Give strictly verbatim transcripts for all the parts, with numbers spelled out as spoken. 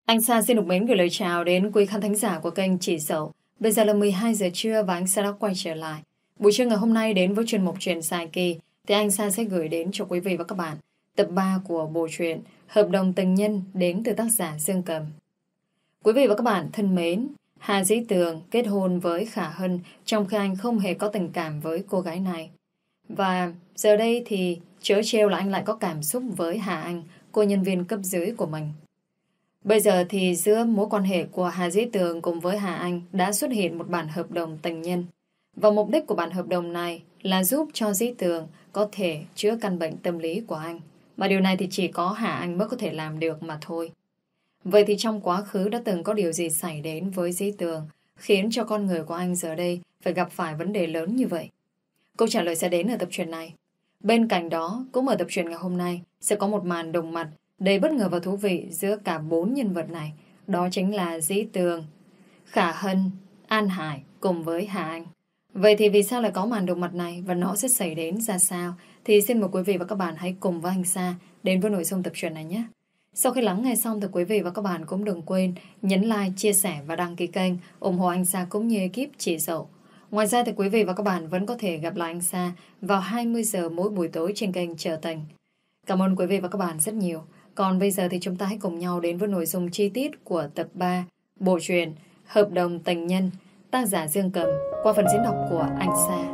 Anh Sa xin được mến gửi lời chào đến quý khán thính giả của kênh Chị Dậu. Bây giờ là mười hai giờ trưa và anh Sa đã quay trở lại. Buổi trưa ngày hôm nay đến với chuyên mục Chuyện dài kỳ thì anh Sa sẽ gửi đến cho quý vị và các bạn tập ba của bộ truyện Hợp đồng tình nhân đến từ tác giả Dương Cầm. Quý vị và các bạn thân mến, Hà Dĩ Tường kết hôn với Khả Hân trong khi anh không hề có tình cảm với cô gái này. Và giờ đây thì chớ trêu là anh lại có cảm xúc với Hà Anh, cô nhân viên cấp dưới của mình. Bây giờ thì giữa mối quan hệ của Hà Dĩ Tường cùng với Hà Anh đã xuất hiện một bản hợp đồng tình nhân. Và mục đích của bản hợp đồng này là giúp cho Dĩ Tường có thể chữa căn bệnh tâm lý của anh. Mà điều này thì chỉ có Hà Anh mới có thể làm được mà thôi. Vậy thì trong quá khứ đã từng có điều gì xảy đến với Dĩ Tường khiến cho con người của anh giờ đây phải gặp phải vấn đề lớn như vậy? Câu trả lời sẽ đến ở tập truyện này. Bên cạnh đó, cũng ở tập truyện ngày hôm nay sẽ có một màn đồng mặt đầy bất ngờ và thú vị giữa cả bốn nhân vật này. Đó chính là Dĩ Tường, Khả Hân, An Hải cùng với Hà Anh. Vậy thì vì sao lại có màn đồng mặt này và nó sẽ xảy đến ra sao? Thì xin mời quý vị và các bạn hãy cùng với anh Sa đến với nội dung tập truyện này nhé. Sau khi lắng nghe xong thì quý vị và các bạn cũng đừng quên nhấn like, chia sẻ và đăng ký kênh ủng hộ anh Sa cũng như ekip Chị Dậu. Ngoài ra thì quý vị và các bạn vẫn có thể gặp lại anh Sa vào hai mươi giờ mỗi buổi tối trên kênh Trở Tình. Cảm ơn quý vị và các bạn rất nhiều. Còn bây giờ thì chúng ta hãy cùng nhau đến với nội dung chi tiết của tập ba bộ truyện Hợp đồng tình nhân, tác giả Dương Cầm qua phần diễn đọc của anh Sa.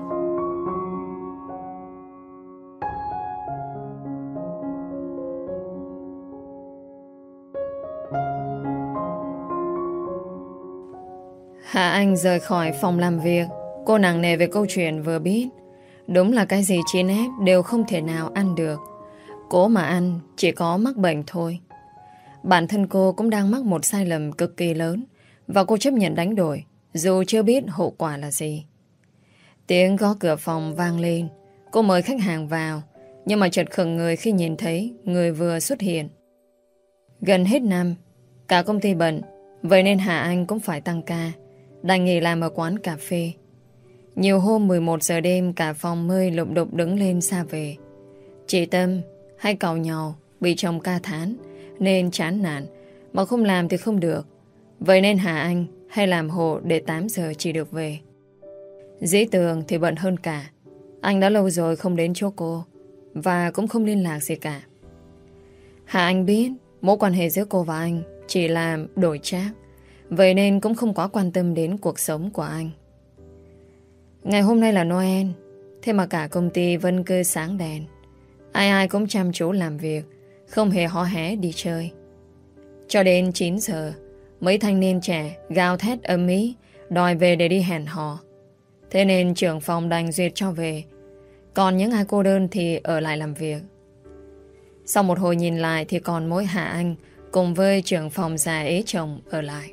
Hà Anh rời khỏi phòng làm việc. Cô nặng nề về câu chuyện vừa biết. Đúng là cái gì chín ép đều không thể nào ăn được. Cố mà ăn chỉ có mắc bệnh thôi. Bản thân cô cũng đang mắc một sai lầm cực kỳ lớn và cô chấp nhận đánh đổi dù chưa biết hậu quả là gì. Tiếng gõ cửa phòng vang lên. Cô mời khách hàng vào nhưng mà chợt khựng người khi nhìn thấy người vừa xuất hiện. Gần hết năm, cả công ty bận, vậy nên Hà Anh cũng phải tăng ca, đành nghỉ làm ở quán cà phê. Nhiều hôm mười một giờ đêm cả phòng mới lục đục đứng lên xa về. Chị Tâm hay càu nhau bị chồng ca thán nên chán nản, mà không làm thì không được. Vậy nên Hà Anh hay làm hộ để tám giờ chỉ được về. Dĩ Tường thì bận hơn cả. Anh đã lâu rồi không đến chỗ cô và cũng không liên lạc gì cả. Hà Anh biết mối quan hệ giữa cô và anh chỉ là đổi trác, vậy nên cũng không quá quan tâm đến cuộc sống của anh. Ngày hôm nay là Noel, thế mà cả công ty vẫn cứ sáng đèn. Ai ai cũng chăm chú làm việc, không hề hó hé đi chơi. Cho đến chín giờ, mấy thanh niên trẻ gào thét ầm ĩ đòi về để đi hẹn hò. Thế nên trưởng phòng đành duyệt cho về, còn những ai cô đơn thì ở lại làm việc. Sau một hồi nhìn lại thì còn mỗi Hà Anh cùng với trưởng phòng già ế chồng ở lại.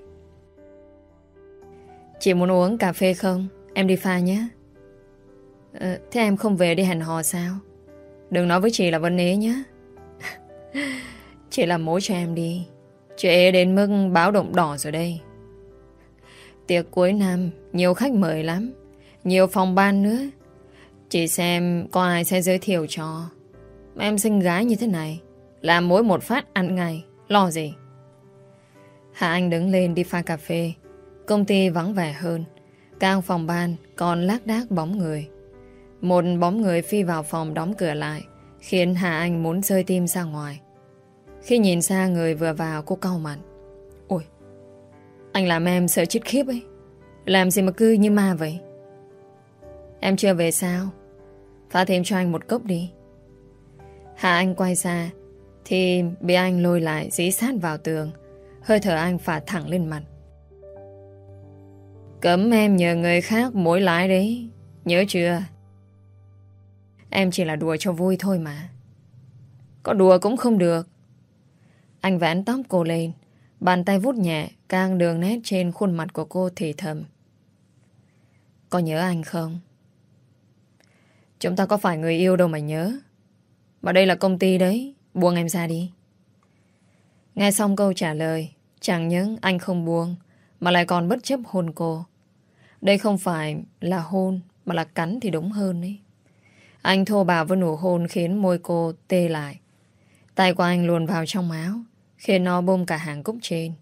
Chị muốn uống cà phê không? Em đi pha nhé. ờ, Thế em không về đi hẹn hò sao? Đừng nói với chị là Vân ế nhé. Chị làm mối cho em đi. Chị ế đến mức báo động đỏ rồi đây. Tiệc cuối năm nhiều khách mời lắm, nhiều phòng ban nữa. Chị xem có ai sẽ giới thiệu cho. Em xinh gái như thế này, làm mối một phát ăn ngay, lo gì. Hà Anh đứng lên đi pha cà phê. Công ty vắng vẻ hơn, các phòng ban còn lác đác bóng người. Một bóng người phi vào phòng đóng cửa lại, khiến Hà Anh muốn rơi tim ra ngoài. Khi nhìn xa người vừa vào, cô cau mặt. Ôi, anh làm em sợ chết khiếp ấy. Làm gì mà cứ như ma vậy? Em chưa về sao? Pha thêm cho anh một cốc đi. Hà Anh quay ra thì bị anh lôi lại dí sát vào tường. Hơi thở anh phả thẳng lên mặt. Cấm em nhờ người khác mối lái đấy, nhớ chưa? Em chỉ là đùa cho vui thôi mà. Có đùa cũng không được. Anh vén tóc cô lên, bàn tay vuốt nhẹ các đường nét trên khuôn mặt của cô thì thầm. Có nhớ anh không? Chúng ta có phải người yêu đâu mà nhớ. Mà đây là công ty đấy, buông em ra đi. Nghe xong câu trả lời, chẳng những anh không buông mà lại còn bất chấp hôn cô. Đây không phải là hôn mà là cắn thì đúng hơn ấy. Anh thô bạo với nụ hôn khiến môi cô tê lại. Tay của anh luồn vào trong áo, khiến nó bung cả hàng cúc trên.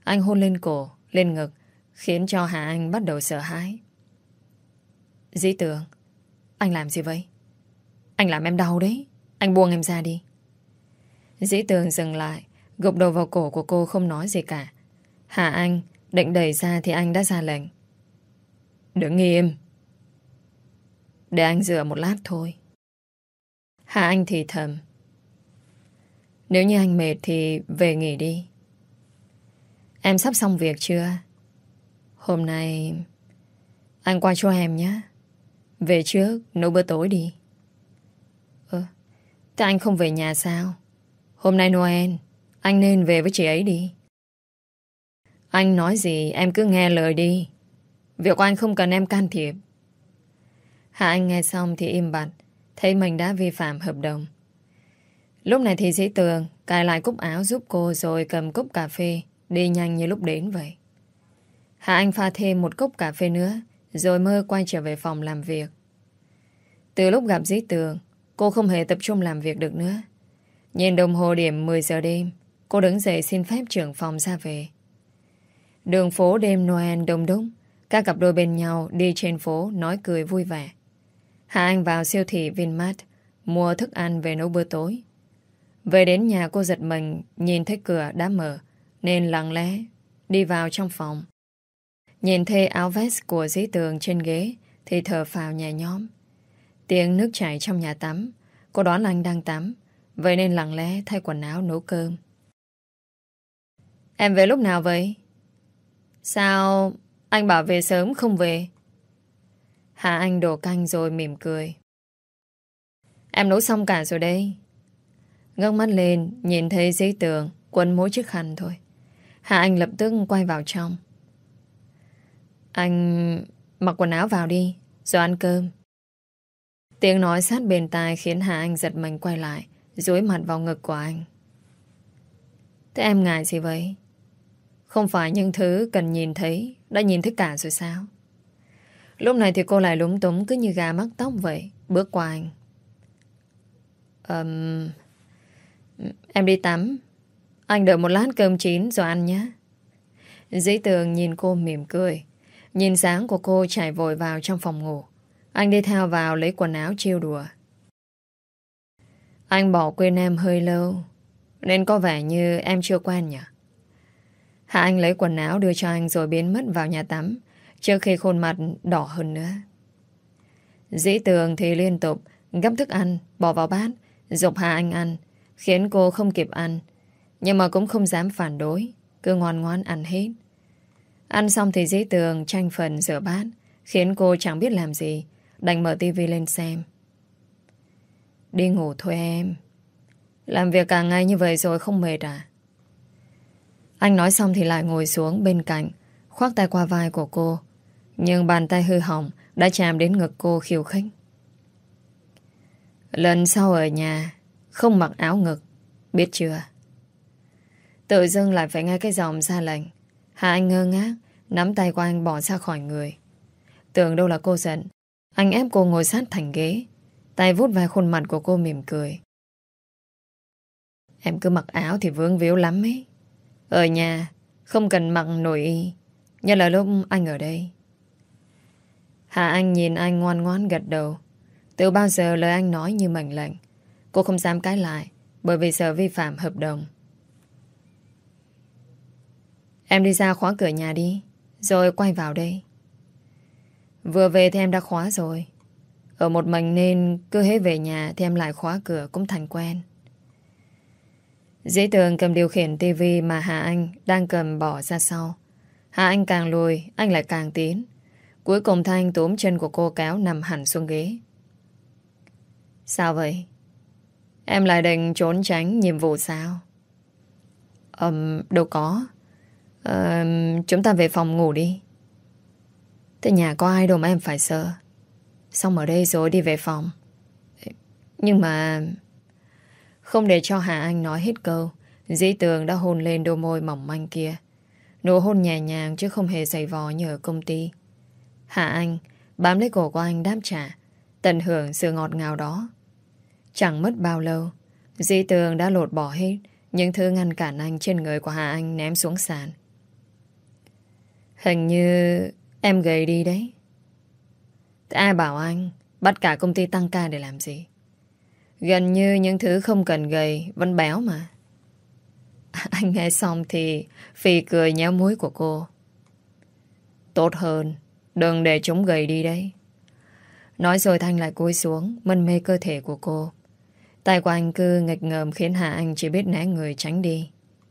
Anh hôn lên cổ, lên ngực, khiến cho Hà Anh bắt đầu sợ hãi. Dĩ Tường, anh làm gì vậy? Anh làm em đau đấy. Anh buông em ra đi. Dĩ Tường dừng lại, gục đầu vào cổ của cô không nói gì cả. Hà Anh định đẩy ra thì anh đã ra lệnh. Đứng im. Để anh dựa một lát thôi. Hà Anh thì thầm. Nếu như anh mệt thì về nghỉ đi. Em sắp xong việc chưa? Hôm nay anh qua cho em nhé. Về trước nấu bữa tối đi. Ơ, thế anh không về nhà sao? Hôm nay Noel, anh nên về với chị ấy đi. Anh nói gì em cứ nghe lời đi. Việc của anh không cần em can thiệp. Hà Anh nghe xong thì im bặt, thấy mình đã vi phạm hợp đồng. Lúc này thì Dĩ Tường cài lại cúc áo giúp cô rồi cầm cốc cà phê đi nhanh như lúc đến vậy. Hà Anh pha thêm một cốc cà phê nữa rồi mơ quay trở về phòng làm việc. Từ lúc gặp Dĩ Tường, cô không hề tập trung làm việc được nữa. Nhìn đồng hồ điểm mười giờ đêm, cô đứng dậy xin phép trưởng phòng ra về. Đường phố đêm Noel đông đúc, các cặp đôi bên nhau đi trên phố nói cười vui vẻ. Hà Anh vào siêu thị Vinmart mua thức ăn về nấu bữa tối. Về đến nhà cô giật mình nhìn thấy cửa đã mở nên lặng lẽ đi vào trong phòng. Nhìn thấy áo vest của Dĩ Tường trên ghế thì thở phào nhẹ nhõm. Tiếng nước chảy trong nhà tắm, cô đoán anh đang tắm, vậy nên lặng lẽ thay quần áo nấu cơm. Em về lúc nào vậy? Sao anh bảo về sớm không về? Hà Anh đổ canh rồi mỉm cười. Em nấu xong cả rồi đây. Ngước mắt lên nhìn thấy Dĩ Tường quấn mỗi chiếc khăn thôi. Hà Anh lập tức quay vào trong. Anh mặc quần áo vào đi rồi ăn cơm. Tiếng nói sát bên tai khiến Hà Anh giật mình quay lại, dúi mặt vào ngực của anh. Thế em ngại gì vậy? Không phải những thứ cần nhìn thấy đã nhìn thấy cả rồi sao? Lúc này thì cô lại lúng túng cứ như gà mắc tóc vậy, bước qua anh. um, Em đi tắm. Anh đợi một lát cơm chín rồi ăn nhé. Dĩ Tường nhìn cô mỉm cười. Nhìn dáng của cô chạy vội vào trong phòng ngủ. Anh đi theo vào lấy quần áo trêu đùa. Anh bỏ quên em hơi lâu nên có vẻ như em chưa quen nhỉ? Hạ Anh lấy quần áo đưa cho anh rồi biến mất vào nhà tắm trước khi khuôn mặt đỏ hơn nữa. Dĩ Tường thì liên tục gắp thức ăn bỏ vào bát giục Hạ Anh ăn, khiến cô không kịp ăn, nhưng mà cũng không dám phản đối, cứ ngoan ngoãn ăn hết. Ăn xong thì Dĩ Tường tranh phần rửa bát, khiến cô chẳng biết làm gì, đành mở tivi lên xem. Đi ngủ thôi em. Làm việc cả ngày như vậy rồi không mệt à? Anh nói xong thì lại ngồi xuống bên cạnh, khoác tay qua vai của cô, nhưng bàn tay hư hỏng đã chạm đến ngực cô khiêu khích. Lần sau ở nhà không mặc áo ngực, biết chưa? Tự dưng lại phải nghe cái giọng ra lệnh. Hà Anh ngơ ngác nắm tay của anh bỏ ra khỏi người. Tưởng đâu là cô giận, anh ép cô ngồi sát thành ghế, tay vuốt vai khuôn mặt của cô mỉm cười. Em cứ mặc áo thì vướng víu lắm ấy. Ở nhà không cần mặc nội y, nhất là lúc anh ở đây. Hà Anh nhìn anh ngoan ngoãn gật đầu. Từ bao giờ lời anh nói như mệnh lệnh. Cô không dám cãi lại, bởi vì sợ vi phạm hợp đồng. Em đi ra khóa cửa nhà đi, rồi quay vào đây. Vừa về thì em đã khóa rồi. Ở một mình nên cứ hễ về nhà thì em lại khóa cửa cũng thành quen. Dĩ Tường cầm điều khiển tivi mà Hà Anh đang cầm bỏ ra sau. Hà Anh càng lùi, anh lại càng tiến. Cuối cùng Thanh túm chân của cô kéo nằm hẳn xuống ghế. Sao vậy? Em lại định trốn tránh nhiệm vụ sao? Ừm, đâu có. Ừm, chúng ta về phòng ngủ đi. Thế nhà có ai đâu mà em phải sợ. Xong ở đây rồi đi về phòng. Nhưng mà... Không để cho Hà Anh nói hết câu, Dĩ Tường đã hôn lên đôi môi mỏng manh kia. Nụ hôn nhẹ nhàng chứ không hề dày vò như ở công ty. Hà Anh bám lấy cổ của anh đáp trả, tận hưởng sự ngọt ngào đó. Chẳng mất bao lâu, Dĩ Tường đã lột bỏ hết những thứ ngăn cản anh trên người của Hà Anh ném xuống sàn. Hình như em gầy đi đấy. Thế ai bảo anh bắt cả công ty tăng ca để làm gì? Gần như những thứ không cần gầy vẫn béo mà. Anh nghe xong thì phì cười nhéo mũi của cô. Tốt hơn đừng để chúng gầy đi đấy. Nói rồi Thanh lại cúi xuống mân mê cơ thể của cô. Tay của anh cứ nghịch ngợm khiến Hà Anh chỉ biết né người tránh đi.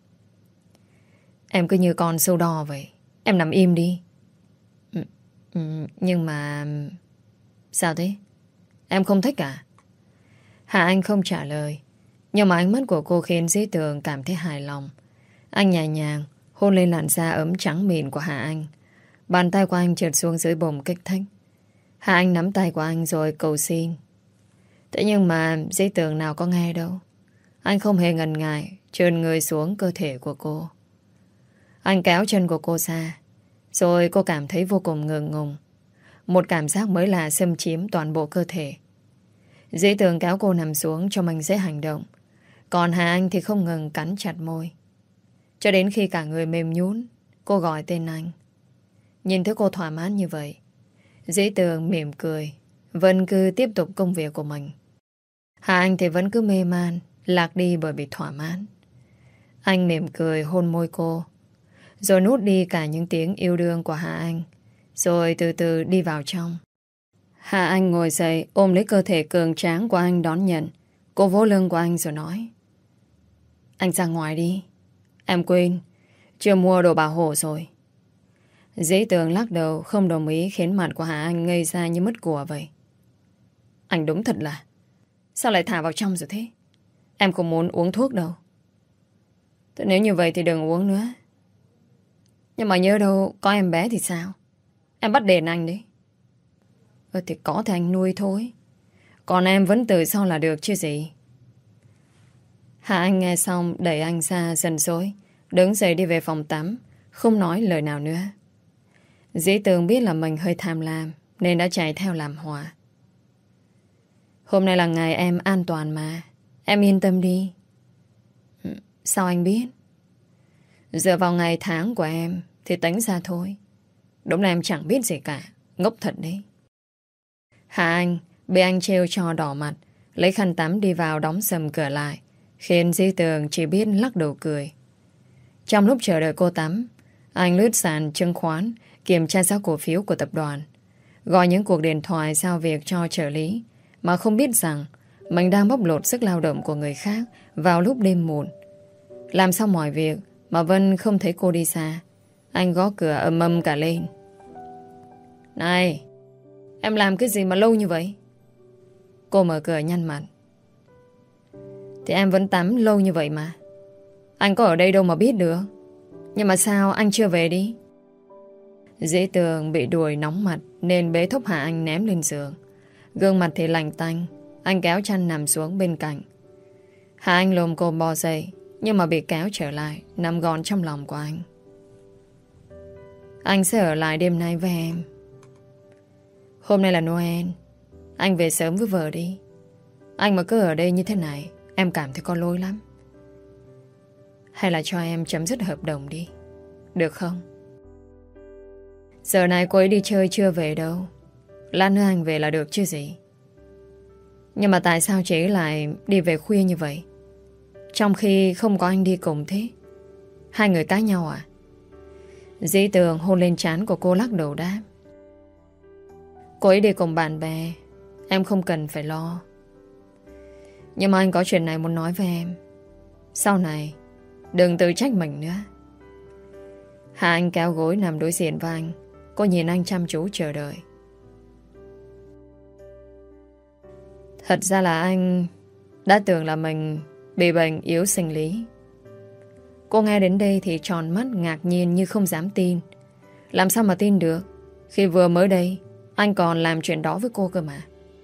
Em cứ như con sâu đo vậy. Em nằm im đi. ừ, ừ, Nhưng mà... Sao thế? Em không thích à? Hà Anh không trả lời. Nhưng mà ánh mắt của cô khiến Dĩ Tường cảm thấy hài lòng. Anh nhẹ nhàng hôn lên làn da ấm trắng mịn của Hà Anh. Bàn tay của anh trượt xuống dưới bụng kích thích. Hà Anh nắm tay của anh rồi cầu xin. Thế nhưng mà Dĩ Tường nào có nghe đâu. Anh không hề ngần ngại trườn người xuống cơ thể của cô. Anh kéo chân của cô ra. Rồi cô cảm thấy vô cùng ngượng ngùng. Một cảm giác mới lạ xâm chiếm toàn bộ cơ thể. Dĩ Tường kéo cô nằm xuống cho mình dễ hành động. Còn Hà Anh thì không ngừng cắn chặt môi. Cho đến khi cả người mềm nhũn, cô gọi tên anh. Nhìn thấy cô thỏa mãn như vậy, Dĩ Tường mỉm cười, vẫn cứ tiếp tục công việc của mình. Hà Anh thì vẫn cứ mê man, lạc đi bởi bị thỏa mãn. Anh mỉm cười hôn môi cô, rồi nuốt đi cả những tiếng yêu đương của Hà Anh, rồi từ từ đi vào trong. Hà Anh ngồi dậy ôm lấy cơ thể cường tráng của anh đón nhận. Cô vỗ lưng của anh rồi nói: Anh ra ngoài đi. Em quên, chưa mua đồ bảo hộ rồi. Dĩ Tường lắc đầu không đồng ý, khiến mặt của Hà Anh ngây ra như mất của vậy. Anh đúng thật là sao lại thả vào trong rồi thế? Em không muốn uống thuốc đâu. Thế nếu như vậy thì đừng uống nữa. Nhưng mà nhớ đâu có em bé thì sao? Em bắt đền anh đấy. Ừ thì có thì anh nuôi thôi. Còn em vẫn tự sau là được chứ gì. Hà Anh nghe xong đẩy anh ra dần dối, đứng dậy đi về phòng tắm, không nói lời nào nữa. Dĩ Tường biết là mình hơi tham lam nên đã chạy theo làm hòa. Hôm nay là ngày em an toàn mà. Em yên tâm đi. Sao anh biết? Dựa vào ngày tháng của em thì tính ra thôi. Đúng là em chẳng biết gì cả. Ngốc thật đấy. Hà Anh bị anh trêu cho đỏ mặt, lấy khăn tắm đi vào đóng sầm cửa lại, khiến Dĩ Tường chỉ biết lắc đầu cười. Trong lúc chờ đợi cô tắm, anh lướt sàn chứng khoán, kiểm tra giá cổ phiếu của tập đoàn, gọi những cuộc điện thoại giao việc cho trợ lý, mà không biết rằng mình đang bóc lột sức lao động của người khác vào lúc đêm muộn. Làm xong mọi việc mà Vân không thấy cô đi xa. Anh gõ cửa ầm ầm cả lên. Này, em làm cái gì mà lâu như vậy? Cô mở cửa nhăn mặt. Thì em vẫn tắm lâu như vậy mà. Anh có ở đây đâu mà biết được. Nhưng mà sao anh chưa về đi? Dĩ Tường bị đuổi nóng mặt nên bế thúc Hà Anh ném lên giường. Gương mặt thì lạnh tanh. Anh kéo chăn nằm xuống bên cạnh. Hà Anh lồm cồm bò dậy, nhưng mà bị kéo trở lại, nằm gọn trong lòng của anh. Anh sẽ ở lại đêm nay với em. Hôm nay là Noel. Anh về sớm với vợ đi. Anh mà cứ ở đây như thế này, em cảm thấy có lỗi lắm. Hay là cho em chấm dứt hợp đồng đi, được không? Giờ này cô ấy đi chơi chưa về đâu. Lát nữa anh về là được chứ gì. Nhưng mà tại sao chị lại đi về khuya như vậy, trong khi không có anh đi cùng thế? Hai người cãi nhau à? Dĩ Tường hôn lên trán của cô, lắc đầu đáp. Cô ấy đi cùng bạn bè, em không cần phải lo. Nhưng mà anh có chuyện này muốn nói với em. Sau này đừng tự trách mình nữa. Hà Anh kéo gối nằm đối diện với anh. Cô nhìn anh chăm chú chờ đợi. Thật ra là anh đã tưởng là mình bị bệnh yếu sinh lý. Cô nghe đến đây thì tròn mắt ngạc nhiên như không dám tin. Làm sao mà tin được, khi vừa mới đây anh còn làm chuyện đó với cô cơ mà.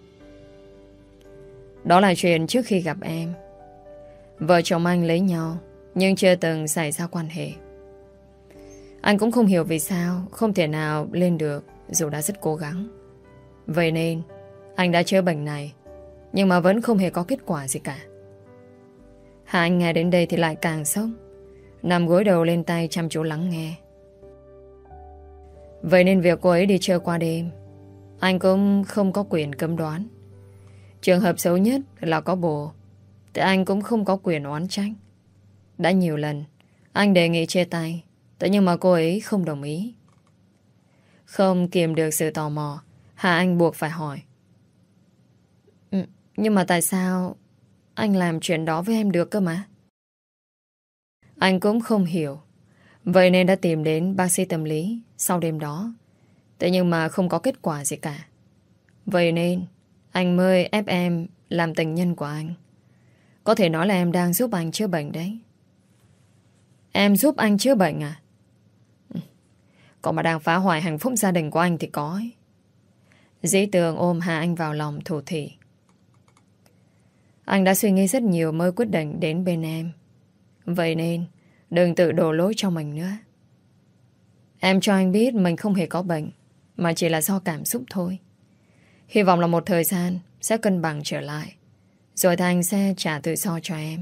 Đó là chuyện trước khi gặp em. Vợ chồng anh lấy nhau nhưng chưa từng xảy ra quan hệ. Anh cũng không hiểu vì sao không thể nào lên được dù đã rất cố gắng. Vậy nên anh đã chữa bệnh này, nhưng mà vẫn không hề có kết quả gì cả. Hà Anh nghe đến đây thì lại càng sốc, nằm gối đầu lên tay chăm chú lắng nghe. Vậy nên việc cô ấy đi chơi qua đêm, anh cũng không có quyền cấm đoán. Trường hợp xấu nhất là có bồ, thì anh cũng không có quyền oán trách. Đã nhiều lần anh đề nghị chia tay, thế nhưng mà cô ấy không đồng ý. Không kiềm được sự tò mò, Hà Anh buộc phải hỏi. "Ừ, nhưng mà tại sao anh làm chuyện đó với em được cơ mà?" Anh cũng không hiểu. Vậy nên đã tìm đến bác sĩ tâm lý sau đêm đó. Thế nhưng mà không có kết quả gì cả. Vậy nên anh mới ép em làm tình nhân của anh. Có thể nói là em đang giúp anh chữa bệnh đấy. Em giúp anh chữa bệnh à? Còn mà đang phá hoại hạnh phúc gia đình của anh thì có ấy. Dĩ Tường ôm Hà Anh vào lòng thủ thỉ. Anh đã suy nghĩ rất nhiều mới quyết định đến bên em. Vậy nên đừng tự đổ lỗi cho mình nữa. Em cho anh biết mình không hề có bệnh, mà chỉ là do cảm xúc thôi. Hy vọng là một thời gian sẽ cân bằng trở lại, rồi Thành sẽ trả tự do cho em.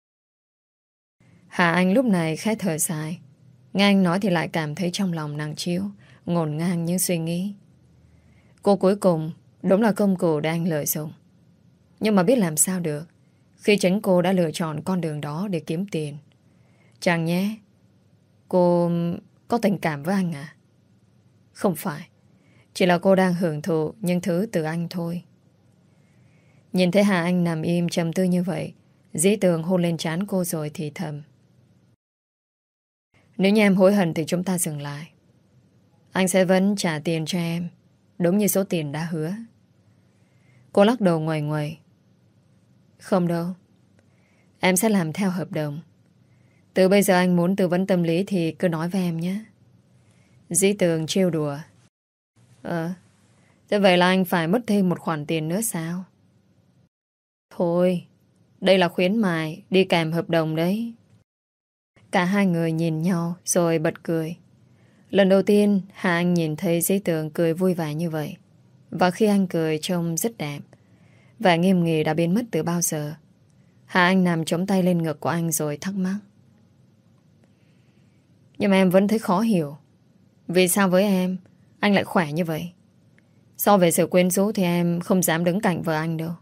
Hà Anh lúc này khẽ thở dài. Nghe anh nói thì lại cảm thấy trong lòng nặng trĩu, ngổn ngang những suy nghĩ. Cô cuối cùng đúng là công cụ để anh lợi dụng. Nhưng mà biết làm sao được khi chính cô đã lựa chọn con đường đó để kiếm tiền. Chẳng nhé cô có tình cảm với anh à? Không phải. Chỉ là cô đang hưởng thụ những thứ từ anh thôi. Nhìn thấy Hà Anh nằm im trầm tư như vậy, Dĩ Tường hôn lên trán cô rồi thì thầm. Nếu như em hối hận thì chúng ta dừng lại. Anh sẽ vẫn trả tiền cho em, đúng như số tiền đã hứa. Cô lắc đầu ngoài ngoài. Không đâu. Em sẽ làm theo hợp đồng. Từ bây giờ anh muốn tư vấn tâm lý thì cứ nói với em nhé. Dĩ Tường trêu đùa. Ờ, thế vậy là anh phải mất thêm một khoản tiền nữa sao? Thôi, đây là khuyến mại đi kèm hợp đồng đấy. Cả hai người nhìn nhau rồi bật cười. Lần đầu tiên Hà Anh nhìn thấy Dĩ Tường cười vui vẻ như vậy. Và khi anh cười trông rất đẹp. Vẻ nghiêm nghị đã biến mất từ bao giờ. Hà Anh nằm chống tay lên ngực của anh rồi thắc mắc. Nhưng mà em vẫn thấy khó hiểu. Vì sao với em anh lại khỏe như vậy? So về sự quyến rũ thì em không dám đứng cạnh vợ anh đâu.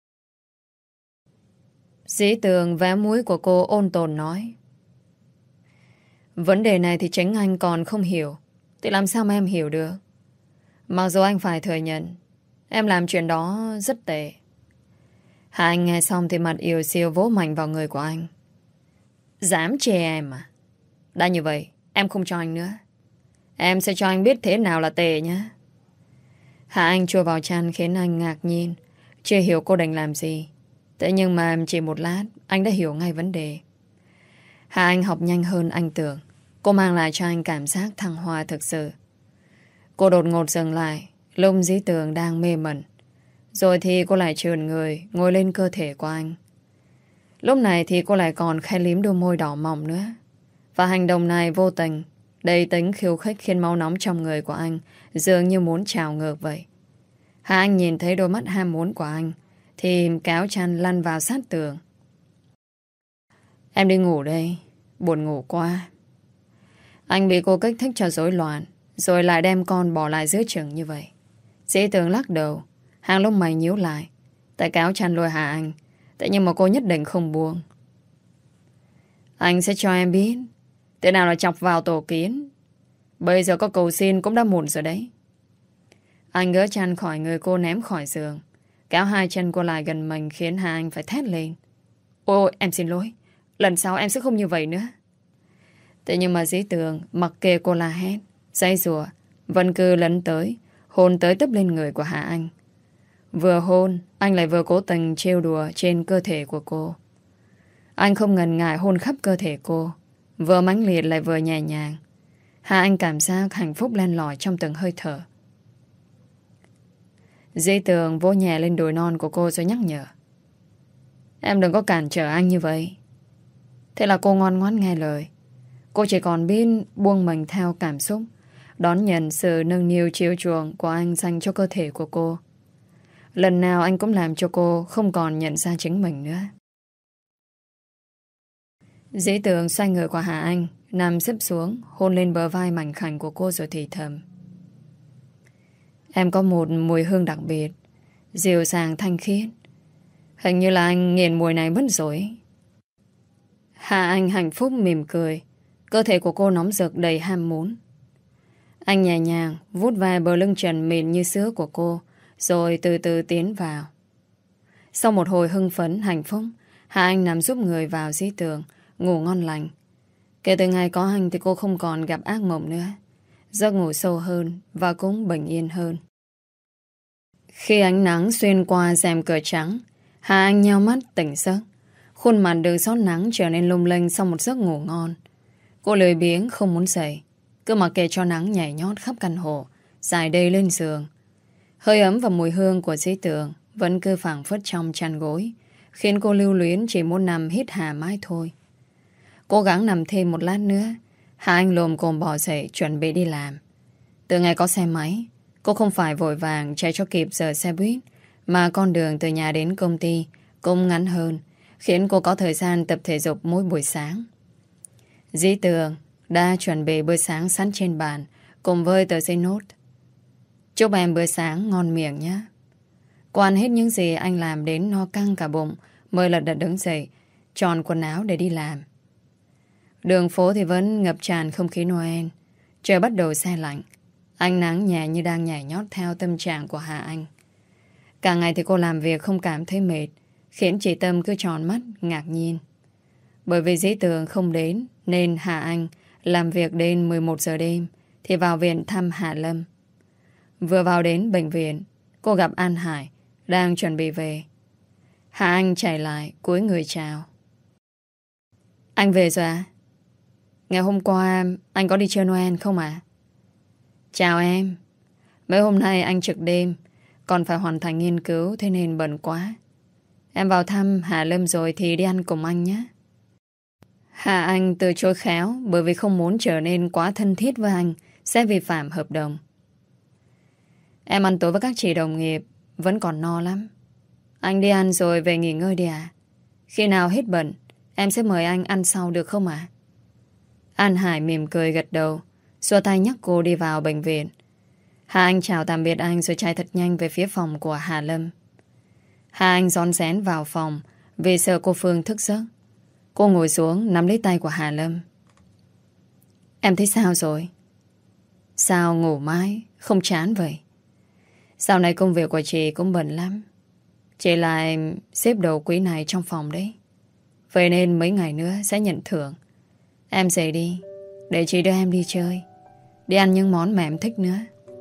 Dĩ Tường vé mũi của cô ôn tồn nói. Vấn đề này thì chính anh còn không hiểu, thì làm sao mà em hiểu được? Mặc dù anh phải thừa nhận em làm chuyện đó rất tệ. Hà Anh nghe xong thì mặt yếu siêu vỗ mạnh vào người của anh. Dám chê em à? Đã như vậy em không cho anh nữa. Em sẽ cho anh biết thế nào là tệ nhé. Hà Anh chui vào chăn khiến anh ngạc nhiên, chưa hiểu cô định làm gì. Thế nhưng mà chỉ một lát anh đã hiểu ngay vấn đề. Hà Anh học nhanh hơn anh tưởng. Cô mang lại cho anh cảm giác thăng hoa thực sự. Cô đột ngột dừng lại lúc Dĩ Tường đang mê mẩn. Rồi thì cô lại trườn người ngồi lên cơ thể của anh. Lúc này thì cô lại còn khẽ liếm đôi môi đỏ mọng nữa. Và hành động này vô tình, đầy tính khiêu khích khiến máu nóng trong người của anh dường như muốn trào ngược vậy. Hà Anh nhìn thấy đôi mắt ham muốn của anh thì kéo chăn lăn vào sát tường. Em đi ngủ đây, buồn ngủ quá. Anh bị cô kích thích cho rối loạn, rồi lại đem con bỏ lại giữa chừng như vậy. Dĩ Tường lắc đầu, hàng lông mày nhíu lại. Tại kéo chăn lôi Hà Anh, tại nhưng mà cô nhất định không buông. Anh sẽ cho em biết thế nào là chọc vào tổ kiến. Bây giờ có cầu xin cũng đã muộn rồi đấy. Anh gỡ chăn khỏi người cô ném khỏi giường, kéo hai chân cô lại gần mình khiến Hà Anh phải thét lên. Ôi em xin lỗi, lần sau em sẽ không như vậy nữa. Thế nhưng mà Dĩ Tường mặc kệ cô la hét, dây rùa, vẫn cứ lấn tới, hôn tới tấp lên người của Hà Anh. Vừa hôn, anh lại vừa cố tình trêu đùa trên cơ thể của cô. Anh không ngần ngại hôn khắp cơ thể cô, vừa mãnh liệt lại vừa nhẹ nhàng. Hà Anh cảm giác hạnh phúc len lỏi trong từng hơi thở. Dĩ Tường vỗ nhẹ lên đùi non của cô rồi nhắc nhở. Em đừng có cản trở anh như vậy. Thế là cô ngoan ngoãn nghe lời. Cô chỉ còn biết buông mình theo cảm xúc, đón nhận sự nâng niu chiều chuộng của anh dành cho cơ thể của cô. Lần nào anh cũng làm cho cô không còn nhận ra chính mình nữa. Dĩ Tường xoay người qua Hà Anh, nằm xếp xuống, hôn lên bờ vai mảnh khảnh của cô rồi thì thầm. Em có một mùi hương đặc biệt, dịu dàng thanh khiết. Hình như là anh nghiện mùi này mất rồi. Hà Anh hạnh phúc mỉm cười. Cơ thể của cô nóng rực đầy ham muốn. Anh nhẹ nhàng vuốt ve bờ lưng trần mịn như sữa của cô, rồi từ từ tiến vào. Sau một hồi hưng phấn hạnh phúc, Hà Anh nằm giúp người vào dí tường, ngủ ngon lành. Kể từ ngày có anh thì cô không còn gặp ác mộng nữa. Giấc ngủ sâu hơn và cũng bình yên hơn. Khi ánh nắng xuyên qua rèm cửa trắng, Hà Anh nheo mắt tỉnh giấc. Khuôn mặt được xót nắng trở nên lung linh sau một giấc ngủ ngon. Cô lười biếng không muốn dậy, cứ mặc kệ cho nắng nhảy nhót khắp căn hộ, dài đầy lên giường. Hơi ấm và mùi hương của giấy tường vẫn cứ phảng phất trong chăn gối, khiến cô lưu luyến chỉ muốn nằm hít hà mãi thôi. Cố gắng nằm thêm một lát nữa, Hà Anh lồm cồm bò dậy chuẩn bị đi làm. Từ ngày có xe máy, cô không phải vội vàng chạy cho kịp giờ xe buýt, mà con đường từ nhà đến công ty cũng ngắn hơn, khiến cô có thời gian tập thể dục mỗi buổi sáng. Dĩ Tường đã chuẩn bị bữa sáng sẵn trên bàn cùng với tờ giấy nốt. Chúc em bữa sáng ngon miệng nhé. Cô ăn hết những gì anh làm đến no căng cả bụng mới lật đật đứng dậy, chọn quần áo để đi làm. Đường phố thì vẫn ngập tràn không khí Noel. Trời bắt đầu se lạnh. Ánh nắng nhẹ như đang nhảy nhót theo tâm trạng của Hà Anh. Cả ngày thì cô làm việc không cảm thấy mệt, khiến chị Tâm cứ tròn mắt ngạc nhiên. Bởi vì Dĩ Tường không đến, nên Hà Anh làm việc đến mười một giờ đêm thì vào viện thăm Hà Lâm. Vừa vào đến bệnh viện, cô gặp An Hải đang chuẩn bị về. Hà Anh chạy lại cúi người chào. Anh về rồi à? Ngày hôm qua anh có đi chơi Noel không ạ? À? Chào em. Mấy hôm nay anh trực đêm, còn phải hoàn thành nghiên cứu, thế nên bận quá. Em vào thăm Hà Lâm rồi thì đi ăn cùng anh nhé. Hà Anh từ chối khéo bởi vì không muốn trở nên quá thân thiết với anh sẽ vi phạm hợp đồng. Em ăn tối với các chị đồng nghiệp vẫn còn no lắm. Anh đi ăn rồi về nghỉ ngơi đi à? Khi nào hết bận em sẽ mời anh ăn sau được không ạ? À? An Hải mỉm cười gật đầu, xua tay nhắc cô đi vào bệnh viện. Hà Anh chào tạm biệt anh rồi chạy thật nhanh về phía phòng của Hà Lâm. Hà Anh rón rén vào phòng vì sợ cô Phương thức giấc. Cô ngồi xuống nắm lấy tay của Hà Lâm. Em thấy sao rồi? Sao ngủ mãi không chán vậy? Sau này công việc của chị cũng bận lắm. Chị lại xếp đầu quý này trong phòng đấy. Vậy nên mấy ngày nữa sẽ nhận thưởng. Em dậy đi, để chị đưa em đi chơi, đi ăn những món mà em thích nữa.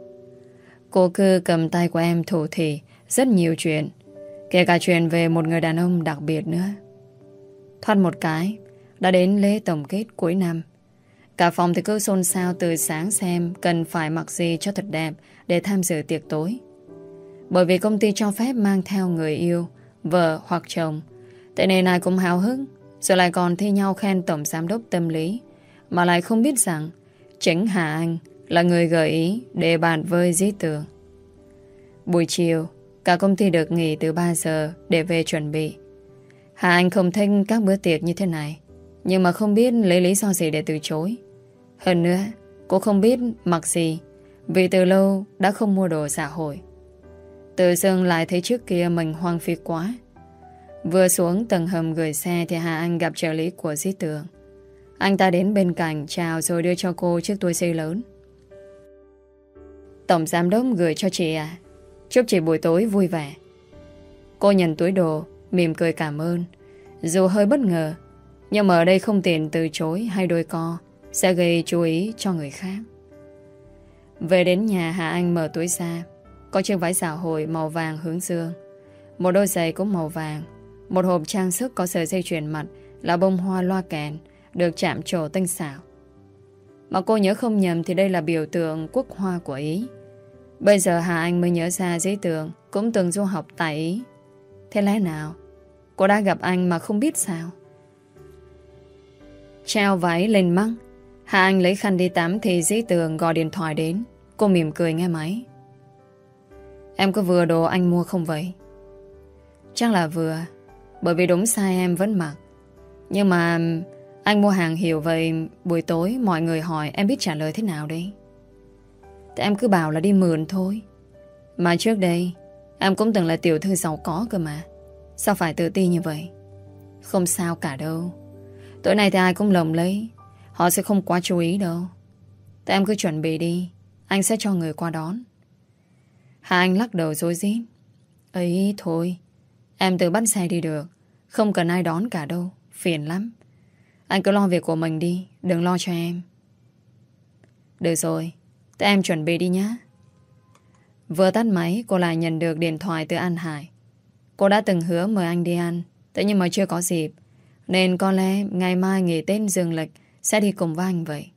Cô cứ cầm tay của em thủ thỉ rất nhiều chuyện, kể cả chuyện về một người đàn ông đặc biệt nữa. Thoát một cái, đã đến lễ tổng kết cuối năm. Cả phòng thì cứ xôn xao từ sáng xem cần phải mặc gì cho thật đẹp để tham dự tiệc tối. Bởi vì công ty cho phép mang theo người yêu, vợ hoặc chồng, thế nên ai cũng háo hức, rồi lại còn thi nhau khen tổng giám đốc tâm lý, mà lại không biết rằng chính Hà Anh là người gợi ý để bàn với Dĩ Tường. Buổi chiều, cả công ty được nghỉ từ ba giờ để về chuẩn bị. Hà Anh không thích các bữa tiệc như thế này, nhưng mà không biết lấy lý do gì để từ chối. Hơn nữa, cô không biết mặc gì, vì từ lâu đã không mua đồ xã hội. Tự dưng lại thấy trước kia mình hoang phí quá. Vừa xuống tầng hầm gửi xe thì Hà Anh gặp trợ lý của Dĩ Tường. Anh ta đến bên cạnh chào rồi đưa cho cô chiếc túi xì lớn. Tổng giám đốc gửi cho chị à? Chúc chị buổi tối vui vẻ. Cô nhận túi đồ, mỉm cười cảm ơn. Dù hơi bất ngờ, nhưng mà ở đây không tiện từ chối hay đôi co, sẽ gây chú ý cho người khác. Về đến nhà, Hà Anh mở túi ra. Có chiếc váy xã hội màu vàng hướng dương, một đôi giày cũng màu vàng, một hộp trang sức có sợi dây chuyền mặt là bông hoa loa kèn được chạm trổ tinh xảo. Mà cô nhớ không nhầm thì đây là biểu tượng quốc hoa của Ý. Bây giờ Hà Anh mới nhớ ra Dĩ Tường cũng từng du học tại Ý. Thế lẽ nào cô đã gặp anh mà không biết sao? Treo váy lên mắt, Hà Anh lấy khăn đi tắm thì Dĩ Tường gọi điện thoại đến. Cô mỉm cười nghe máy. Em có vừa đồ anh mua không vậy? Chắc là vừa, bởi vì đúng sai em vẫn mặc. Nhưng mà anh mua hàng hiệu vậy, buổi tối mọi người hỏi em biết trả lời thế nào đây? Thì em cứ bảo là đi mượn thôi. Mà trước đây em cũng từng là tiểu thư giàu có cơ mà. Sao phải tự ti như vậy? Không sao cả đâu. Tối nay thì ai cũng lồng lấy. Họ sẽ không quá chú ý đâu. Thế em cứ chuẩn bị đi, anh sẽ cho người qua đón. Hà Anh lắc đầu rối rít. Ấy thôi, em tự bắt xe đi được. Không cần ai đón cả đâu. Phiền lắm. Anh cứ lo việc của mình đi, đừng lo cho em. Được rồi, thế em chuẩn bị đi nhé. Vừa tắt máy, cô lại nhận được điện thoại từ An Hải. Cô đã từng hứa mời anh đi ăn, thế nhưng mà chưa có dịp, nên có lẽ ngày mai nghỉ Tết dương lịch sẽ đi cùng với anh vậy.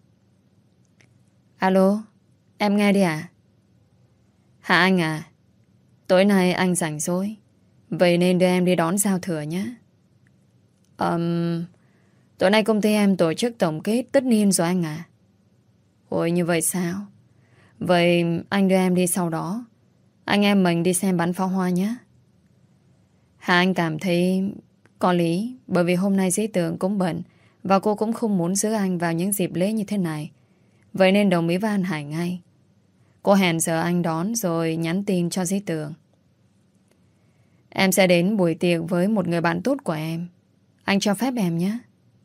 Alo, em nghe đi à? Hả anh à? Tối nay anh rảnh rỗi, vậy nên đưa em đi đón giao thừa nhé. um, Tối nay công ty em tổ chức tổng kết tất niên rồi anh à? Ôi như vậy sao? Vậy anh đưa em đi sau đó. Anh em mình đi xem bắn pháo hoa nhé. Hà Anh cảm thấy có lý, bởi vì hôm nay Dĩ Tường cũng bận và cô cũng không muốn giữ anh vào những dịp lễ như thế này. Vậy nên đồng ý với An Hải ngay. Cô hẹn giờ anh đón rồi nhắn tin cho Dĩ Tường. Em sẽ đến buổi tiệc với một người bạn tốt của em. Anh cho phép em nhé.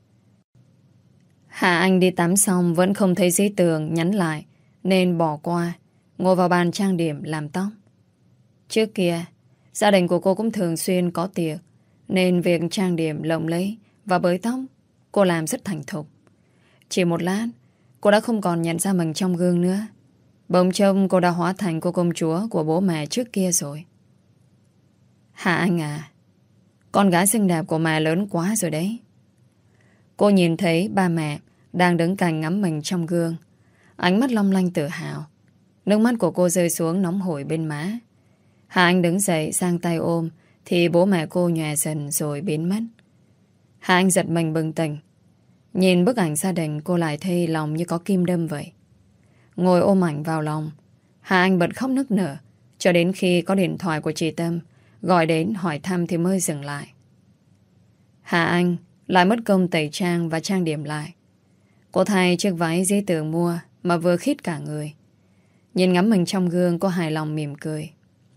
Hà Anh đi tắm xong vẫn không thấy Dĩ Tường nhắn lại, nên bỏ qua, ngồi vào bàn trang điểm làm tóc. Trước kia, gia đình của cô cũng thường xuyên có tiệc, nên việc trang điểm lộng lẫy và bới tóc cô làm rất thành thục. Chỉ một lát, cô đã không còn nhận ra mình trong gương nữa. Bỗng trông cô đã hóa thành cô công chúa của bố mẹ trước kia rồi. Hà Anh à, con gái xinh đẹp của mẹ lớn quá rồi đấy. Cô nhìn thấy ba mẹ đang đứng cạnh ngắm mình trong gương. Ánh mắt long lanh tự hào. Nước mắt của cô rơi xuống nóng hổi bên má. Hà Anh đứng dậy sang tay ôm, thì bố mẹ cô nhòe dần rồi biến mất. Hà Anh giật mình bừng tỉnh. Nhìn bức ảnh gia đình, cô lại thấy lòng như có kim đâm vậy. Ngồi ôm ảnh vào lòng, Hà Anh bật khóc nức nở, cho đến khi có điện thoại của chị Tâm gọi đến hỏi thăm thì mới dừng lại. Hà Anh lại mất công tẩy trang và trang điểm lại. Cô thay chiếc váy Dĩ Tường mua mà vừa khít cả người. Nhìn ngắm mình trong gương, cô hài lòng mỉm cười.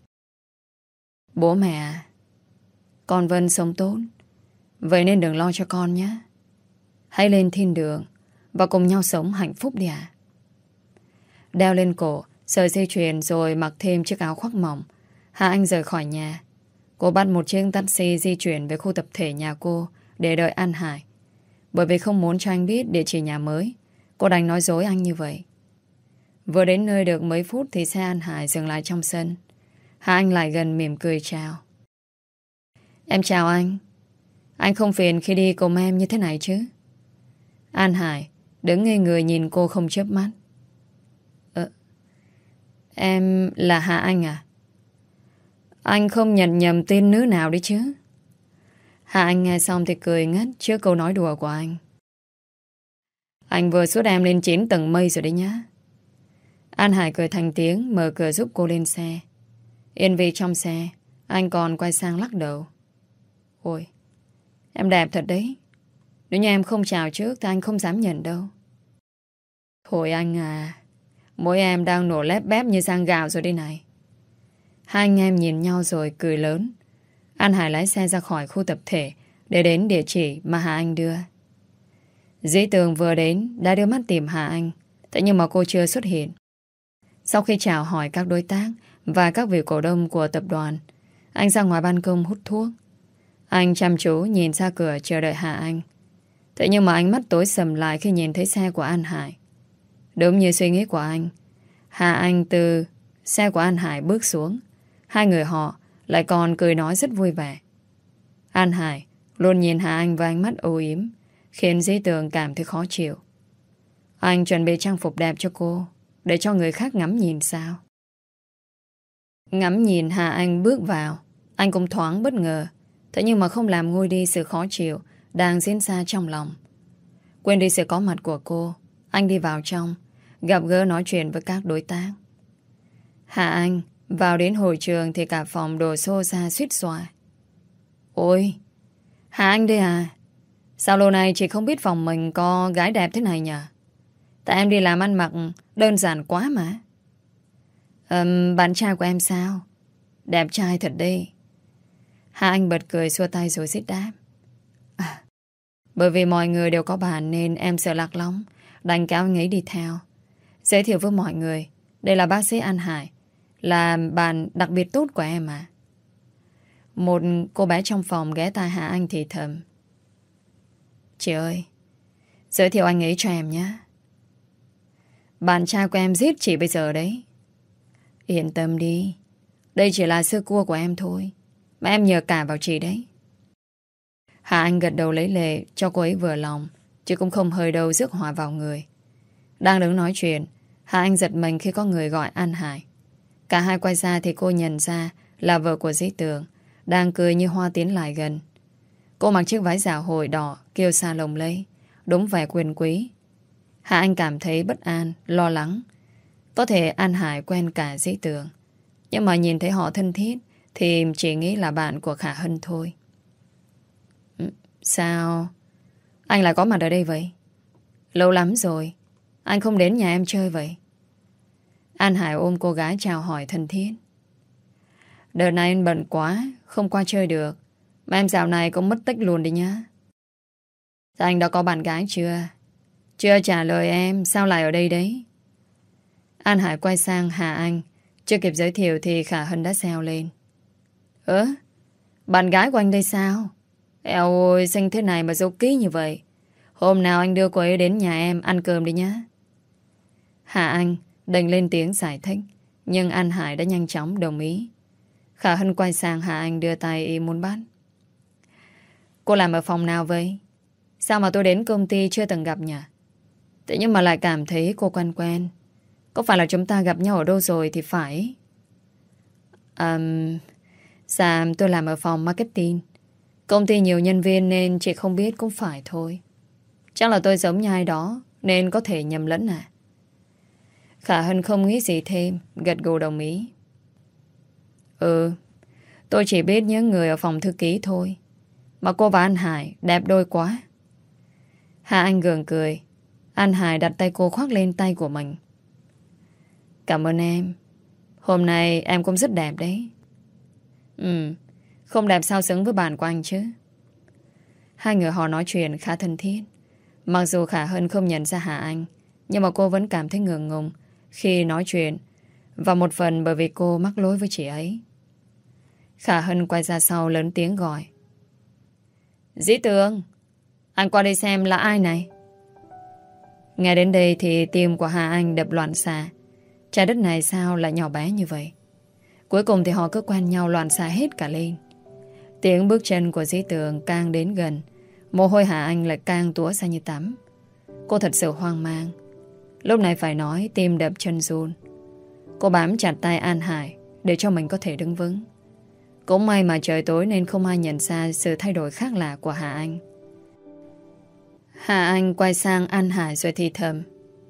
Bố mẹ à, con Vân sống tốt, vậy nên đừng lo cho con nhé. Hãy lên thiên đường và cùng nhau sống hạnh phúc đi ạ. Đeo lên cổ sợi dây chuyền rồi mặc thêm chiếc áo khoác mỏng, Hà Anh rời khỏi nhà. Cô bắt một chiếc taxi di chuyển về khu tập thể nhà cô để đợi An Hải. Bởi vì không muốn cho anh biết địa chỉ nhà mới, cô đành nói dối anh như vậy. Vừa đến nơi được mấy phút thì xe An Hải dừng lại trong sân. Hà Anh lại gần mỉm cười chào. Em chào anh. Anh không phiền khi đi cùng em như thế này chứ? An Hải đứng ngây người nhìn cô không chớp mắt. Ờ, em là Hà Anh à? Anh không nhận nhầm tên nữ nào đấy chứ? Hà Anh nghe xong thì cười ngất trước câu nói đùa của anh. Anh vừa sút em lên chín tầng mây rồi đấy nhá. An Hải cười thành tiếng, mở cửa giúp cô lên xe. Yên vị trong xe, anh còn quay sang lắc đầu. Ôi, em đẹp thật đấy. Nếu như em không chào trước thì anh không dám nhận đâu. Thôi anh à, mỗi em đang nổ lép bép như rang gạo rồi đây này. Hai anh em nhìn nhau rồi cười lớn. An Hải lái xe ra khỏi khu tập thể để đến địa chỉ mà Hà Anh đưa. Dĩ Tường vừa đến đã đưa mắt tìm Hà Anh, thế nhưng mà cô chưa xuất hiện. Sau khi chào hỏi các đối tác và các vị cổ đông của tập đoàn, anh ra ngoài ban công hút thuốc. Anh chăm chú nhìn ra cửa chờ đợi Hà Anh. Thế nhưng mà ánh mắt tối sầm lại khi nhìn thấy xe của An Hải. Đúng như suy nghĩ của anh, Hà Anh từ xe của An Hải bước xuống. Hai người họ lại còn cười nói rất vui vẻ. An Hải luôn nhìn Hà Anh với ánh mắt âu yếm, khiến Dĩ Tường cảm thấy khó chịu. Anh chuẩn bị trang phục đẹp cho cô, để cho người khác ngắm nhìn sao? Ngắm nhìn Hà Anh bước vào, anh cũng thoáng bất ngờ. Thế nhưng mà không làm nguôi đi sự khó chịu đang diễn ra trong lòng. Quên đi sự có mặt của cô, anh đi vào trong, gặp gỡ nói chuyện với các đối tác. Hà Anh vào đến hội trường thì cả phòng đổ xô ra suýt xoa. Ôi, Hà Anh đây à? Sao lâu nay chị không biết phòng mình có gái đẹp thế này nhỉ? Tại em đi làm ăn mặc đơn giản quá mà. um, Bạn trai của em sao? Đẹp trai thật đi. Hà Anh bật cười xua tay rồi xít đáp. À, bởi vì mọi người đều có bạn nên em sợ lạc lõng, đành kéo anh ấy đi theo. Giới thiệu với mọi người, đây là bác sĩ An Hải, là bạn đặc biệt tốt của em à. Một cô bé trong phòng ghé tai Hà Anh thì thầm. Chị ơi, giới thiệu anh ấy cho em nhé. Bạn trai của em giết chị bây giờ đấy. Yên tâm đi, đây chỉ là sơ cua của em thôi, mà em nhờ cả vào chị đấy. Hà Anh gật đầu lấy lệ cho cô ấy vừa lòng, chứ cũng không hơi đâu rước họa vào người. Đang đứng nói chuyện, Hà Anh giật mình khi có người gọi An Hải. Cả hai quay ra thì cô nhận ra là vợ của Dĩ Tường, đang cười như hoa tiến lại gần. Cô mặc chiếc váy dạ hội đỏ kêu xa lồng lấy, đúng vẻ quyền quý. Hà Anh cảm thấy bất an, lo lắng. Có thể An Hải quen cả Dĩ Tường, nhưng mà nhìn thấy họ thân thiết thì chỉ nghĩ là bạn của Khả Hân thôi. Sao anh lại có mặt ở đây vậy? Lâu lắm rồi anh không đến nhà em chơi vậy? An Hải ôm cô gái chào hỏi thân thiết. Đợt này anh bận quá, không qua chơi được, mà em dạo này cũng mất tích luôn đi nhá. Anh đã có bạn gái chưa? Chưa trả lời em, sao lại ở đây đấy? An Hải quay sang Hà Anh. Chưa kịp giới thiệu thì Khả Hân đã xeo lên. Ơ, bạn gái của anh đây sao? Eo ôi, xinh thế này mà dấu ký như vậy. Hôm nào anh đưa cô ấy đến nhà em ăn cơm đi nhá. Hà Anh đành lên tiếng giải thích, nhưng An Hải đã nhanh chóng đồng ý. Khả Hân quay sang Hà Anh đưa tay y muốn bắt. Cô làm ở phòng nào vậy? Sao mà tôi đến công ty chưa từng gặp nhỉ? Tự nhiên mà lại cảm thấy cô quen quen. Có phải là chúng ta gặp nhau ở đâu rồi thì phải. Um, Dạ tôi làm ở phòng marketing. Công ty nhiều nhân viên nên chị không biết cũng phải thôi. Chắc là tôi giống như ai đó nên có thể nhầm lẫn à. Khả Hân không nghĩ gì thêm, gật gù đồng ý. Ừ, tôi chỉ biết những người ở phòng thư ký thôi. Mà cô và An Hải đẹp đôi quá. Hà Anh gượng cười. An Hải đặt tay cô khoác lên tay của mình. Cảm ơn em. Hôm nay em cũng rất đẹp đấy. Ừ, không đẹp sao xứng với bạn của anh chứ. Hai người họ nói chuyện khá thân thiết. Mặc dù Khả Hân không nhận ra Hà Anh, nhưng mà cô vẫn cảm thấy ngượng ngùng khi nói chuyện, và một phần bởi vì cô mắc lỗi với chị ấy. Khả Hân quay ra sau lớn tiếng gọi. Dĩ Tường, anh qua đây xem là ai này. Nghe đến đây thì tim của Hà Anh đập loạn xạ. Trái đất này sao lại nhỏ bé như vậy? Cuối cùng thì họ cứ quen nhau loạn xạ hết cả lên. Tiếng bước chân của Dĩ Tường càng đến gần, mồ hôi Hà Anh lại càng túa ra như tắm. Cô thật sự hoang mang. Lúc này phải nói tim đập chân run. Cô bám chặt tay An Hải để cho mình có thể đứng vững. Cũng may mà trời tối nên không ai nhận ra sự thay đổi khác lạ của Hà Anh. Hà Anh quay sang An Hải rồi thì thầm.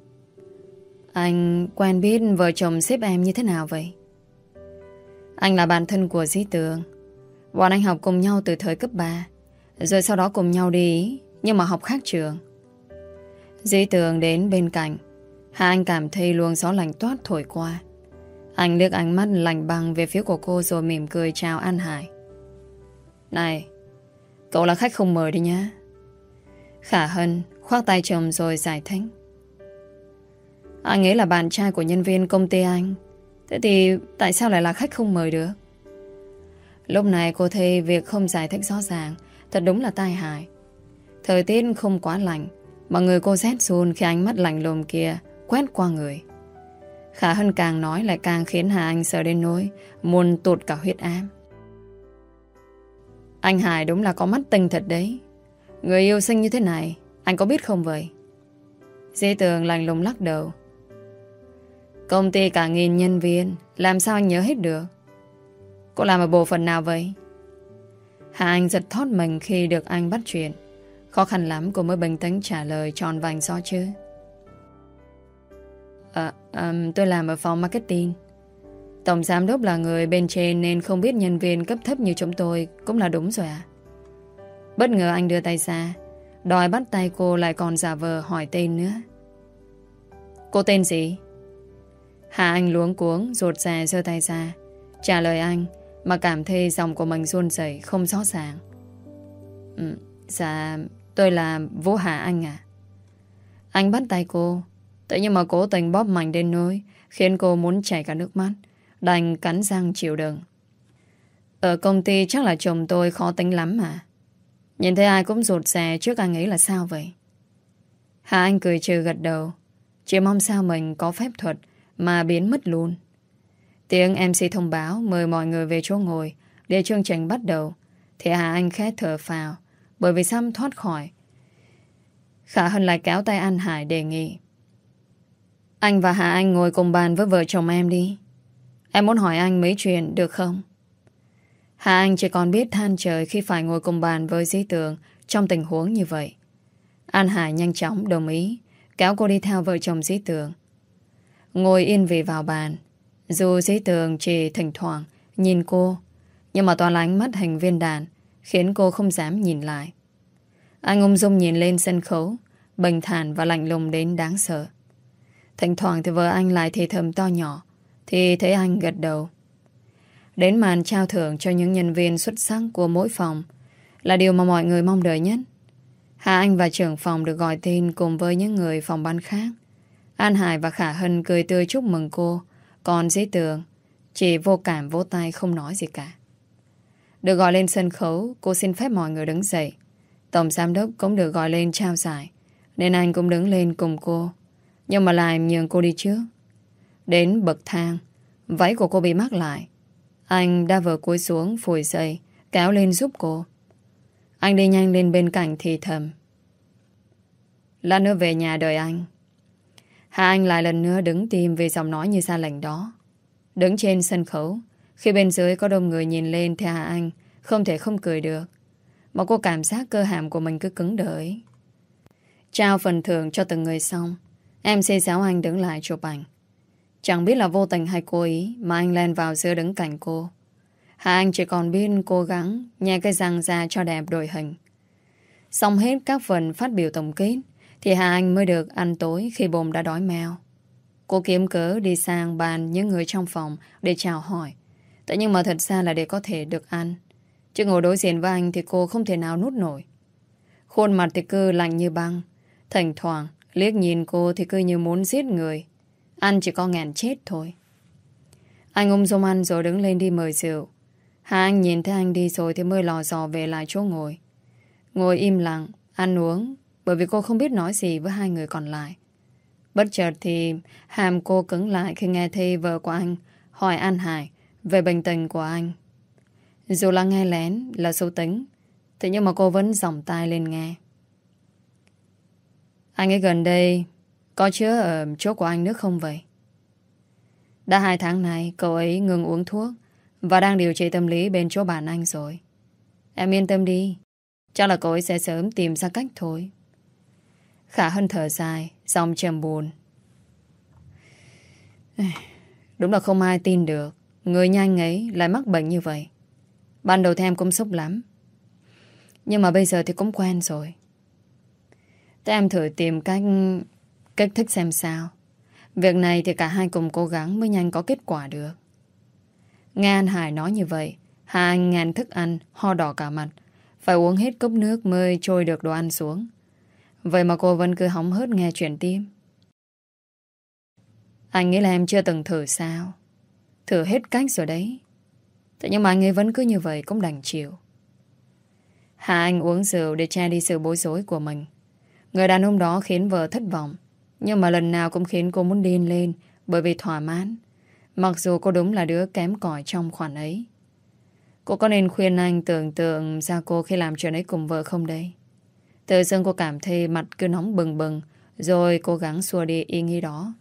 Anh quen biết vợ chồng sếp em như thế nào vậy? Anh là bạn thân của Dĩ Tường. Bọn anh học cùng nhau từ thời cấp ba, rồi sau đó cùng nhau đi, nhưng mà học khác trường. Dĩ Tường đến bên cạnh. Hà Anh cảm thấy luồng gió lạnh toát thổi qua. Anh liếc ánh mắt lạnh băng về phía của cô rồi mỉm cười chào An Hải. Này, cậu là khách không mời đi nhá. Khả Hân khoác tay chồng rồi giải thích. Anh ấy là bạn trai của nhân viên công ty anh. Thế thì tại sao lại là khách không mời được? Lúc này cô thấy việc không giải thích rõ ràng thật đúng là tai hại. Thời tiết không quá lạnh, mà người cô rét run khi ánh mắt lạnh lùng kia quét qua người. Khả Hân càng nói lại càng khiến Hà Anh sợ đến nỗi muốn tụt cả huyết áp. Anh Hải đúng là có mắt tinh thật đấy. Người yêu xinh như thế này anh có biết không vậy? Dĩ Tường lạnh lùng lắc đầu. Công ty cả nghìn nhân viên, làm sao anh nhớ hết được? Cô làm ở bộ phận nào vậy? Hà Anh giật thót mình khi được anh bắt chuyện. Khó khăn lắm cô mới bình tĩnh trả lời tròn vành do chứ. À, um, tôi làm ở phòng marketing. Tổng giám đốc là người bên trên nên không biết nhân viên cấp thấp như chúng tôi cũng là đúng rồi à? Bất ngờ anh đưa tay ra, đòi bắt tay cô lại còn giả vờ hỏi tên nữa. Cô tên gì? Hà Anh luống cuống rụt rè giơ tay ra trả lời anh, mà cảm thấy giọng của mình run rẩy không rõ ràng. ừ, Dạ tôi là Vũ Hà Anh à. Anh bắt tay cô, tự nhiên mà cố tình bóp mạnh đến nỗi khiến cô muốn chảy cả nước mắt, đành cắn răng chịu đựng. Ở công ty chắc là chồng tôi khó tính lắm mà. Nhìn thấy ai cũng rụt rè trước anh ấy là sao vậy? Hà Anh cười trừ gật đầu, chỉ mong sao mình có phép thuật mà biến mất luôn. Tiếng em xê thông báo mời mọi người về chỗ ngồi để chương trình bắt đầu, thì Hà Anh khẽ thở phào bởi vì sắp thoát khỏi. Khả Hân lại kéo tay An Hải đề nghị: Anh và Hà Anh ngồi cùng bàn với vợ chồng em đi. Em muốn hỏi anh mấy chuyện được không? Hà Anh chỉ còn biết than trời khi phải ngồi cùng bàn với Dĩ Tường trong tình huống như vậy. An Hải nhanh chóng đồng ý, kéo cô đi theo vợ chồng Dĩ Tường. Ngồi yên vị vào bàn. Dù Dĩ Tường chỉ thỉnh thoảng nhìn cô, nhưng mà toàn là ánh mắt hình viên đạn, khiến cô không dám nhìn lại. Anh ung dung nhìn lên sân khấu, bình thản và lạnh lùng đến đáng sợ. Thỉnh thoảng thì vợ anh lại thì thầm to nhỏ, thì thấy anh gật đầu. Đến màn trao thưởng cho những nhân viên xuất sắc của mỗi phòng là điều mà mọi người mong đợi nhất. Hà Anh và trưởng phòng được gọi tên cùng với những người phòng ban khác. An Hải và Khả Hân cười tươi chúc mừng cô, còn Dĩ Tường chỉ vô cảm vỗ tay không nói gì cả. Được gọi lên sân khấu, cô xin phép mọi người đứng dậy. Tổng giám đốc cũng được gọi lên trao giải, nên anh cũng đứng lên cùng cô, nhưng mà lại nhường cô đi trước. Đến bậc thang, váy của cô bị mắc lại. Anh đã vừa cúi xuống phủi dậy, kéo lên giúp cô. Anh đi nhanh lên bên cạnh thì thầm: Lát nữa về nhà đợi anh. Hà Anh lại lần nữa đứng tìm về giọng nói như ra lệnh đó. Đứng trên sân khấu, khi bên dưới có đông người nhìn lên thì Hà Anh không thể không cười được. Mà cô cảm giác cơ hàm của mình cứ cứng đờ ấy. Trao phần thưởng cho từng người xong, em xê giáo anh đứng lại chụp ảnh. Chẳng biết là vô tình hay cố ý mà anh len vào giữa đứng cạnh cô. Hà Anh chỉ còn biết cố gắng nhè cái răng ra cho đẹp đội hình. Xong hết các phần phát biểu tổng kết thì Hà Anh mới được ăn tối khi bụng đã đói meo. Cô kiếm cớ đi sang bàn những người trong phòng để chào hỏi. Thế nhưng mà thật ra là để có thể được ăn. Chứ ngồi đối diện với anh thì cô không thể nào nuốt nổi. Khuôn mặt thì cứ lạnh như băng. Thỉnh thoảng liếc nhìn cô thì cứ như muốn giết người. Ăn chỉ có nghẹn chết thôi. Anh ung dung ăn rồi đứng lên đi mời rượu. Hà Anh nhìn thấy anh đi rồi thì mới lò dò về lại chỗ ngồi. Ngồi im lặng, ăn uống, bởi vì cô không biết nói gì với hai người còn lại. Bất chợt thì hàm cô cứng lại khi nghe thấy vợ của anh hỏi An Hải về bệnh tình của anh. Dù là nghe lén, là xấu tính, thế nhưng mà cô vẫn giỏng tai lên nghe. Anh ấy gần đây có chữa ở chỗ của anh nữa không vậy? Đã hai tháng nay cậu ấy ngừng uống thuốc và đang điều trị tâm lý bên chỗ bạn anh rồi. Em yên tâm đi, chắc là cậu ấy sẽ sớm tìm ra cách thôi. Khả Hân thở dài, giọng trầm buồn. Đúng là không ai tin được người nhanh ấy lại mắc bệnh như vậy. Ban đầu thì em cũng sốc lắm, nhưng mà bây giờ thì cũng quen rồi. Thế em thử tìm cách cách thích xem sao. Việc này thì cả hai cùng cố gắng mới nhanh có kết quả được. Nghe An Hải nói như vậy, Hà Anh ngàn thức ăn, ho đỏ cả mặt, phải uống hết cốc nước mới trôi được đồ ăn xuống. Vậy mà cô vẫn cứ hóng hớt nghe chuyện tiếp. Anh nghĩ là em chưa từng thử sao? Thử hết cách rồi đấy. Thế nhưng mà anh ấy vẫn cứ như vậy cũng đành chịu. Hà Anh uống rượu để che đi sự bối rối của mình. Người đàn ông đó khiến vợ thất vọng, nhưng mà lần nào cũng khiến cô muốn điên lên bởi vì thỏa mãn. Mặc dù cô đúng là đứa kém cỏi trong khoản ấy. Cô có nên khuyên anh tưởng tượng ra cô khi làm chuyện ấy cùng vợ không đây? Tự dưng cô cảm thấy mặt cứ nóng bừng bừng, rồi cố gắng xua đi ý nghĩ đó.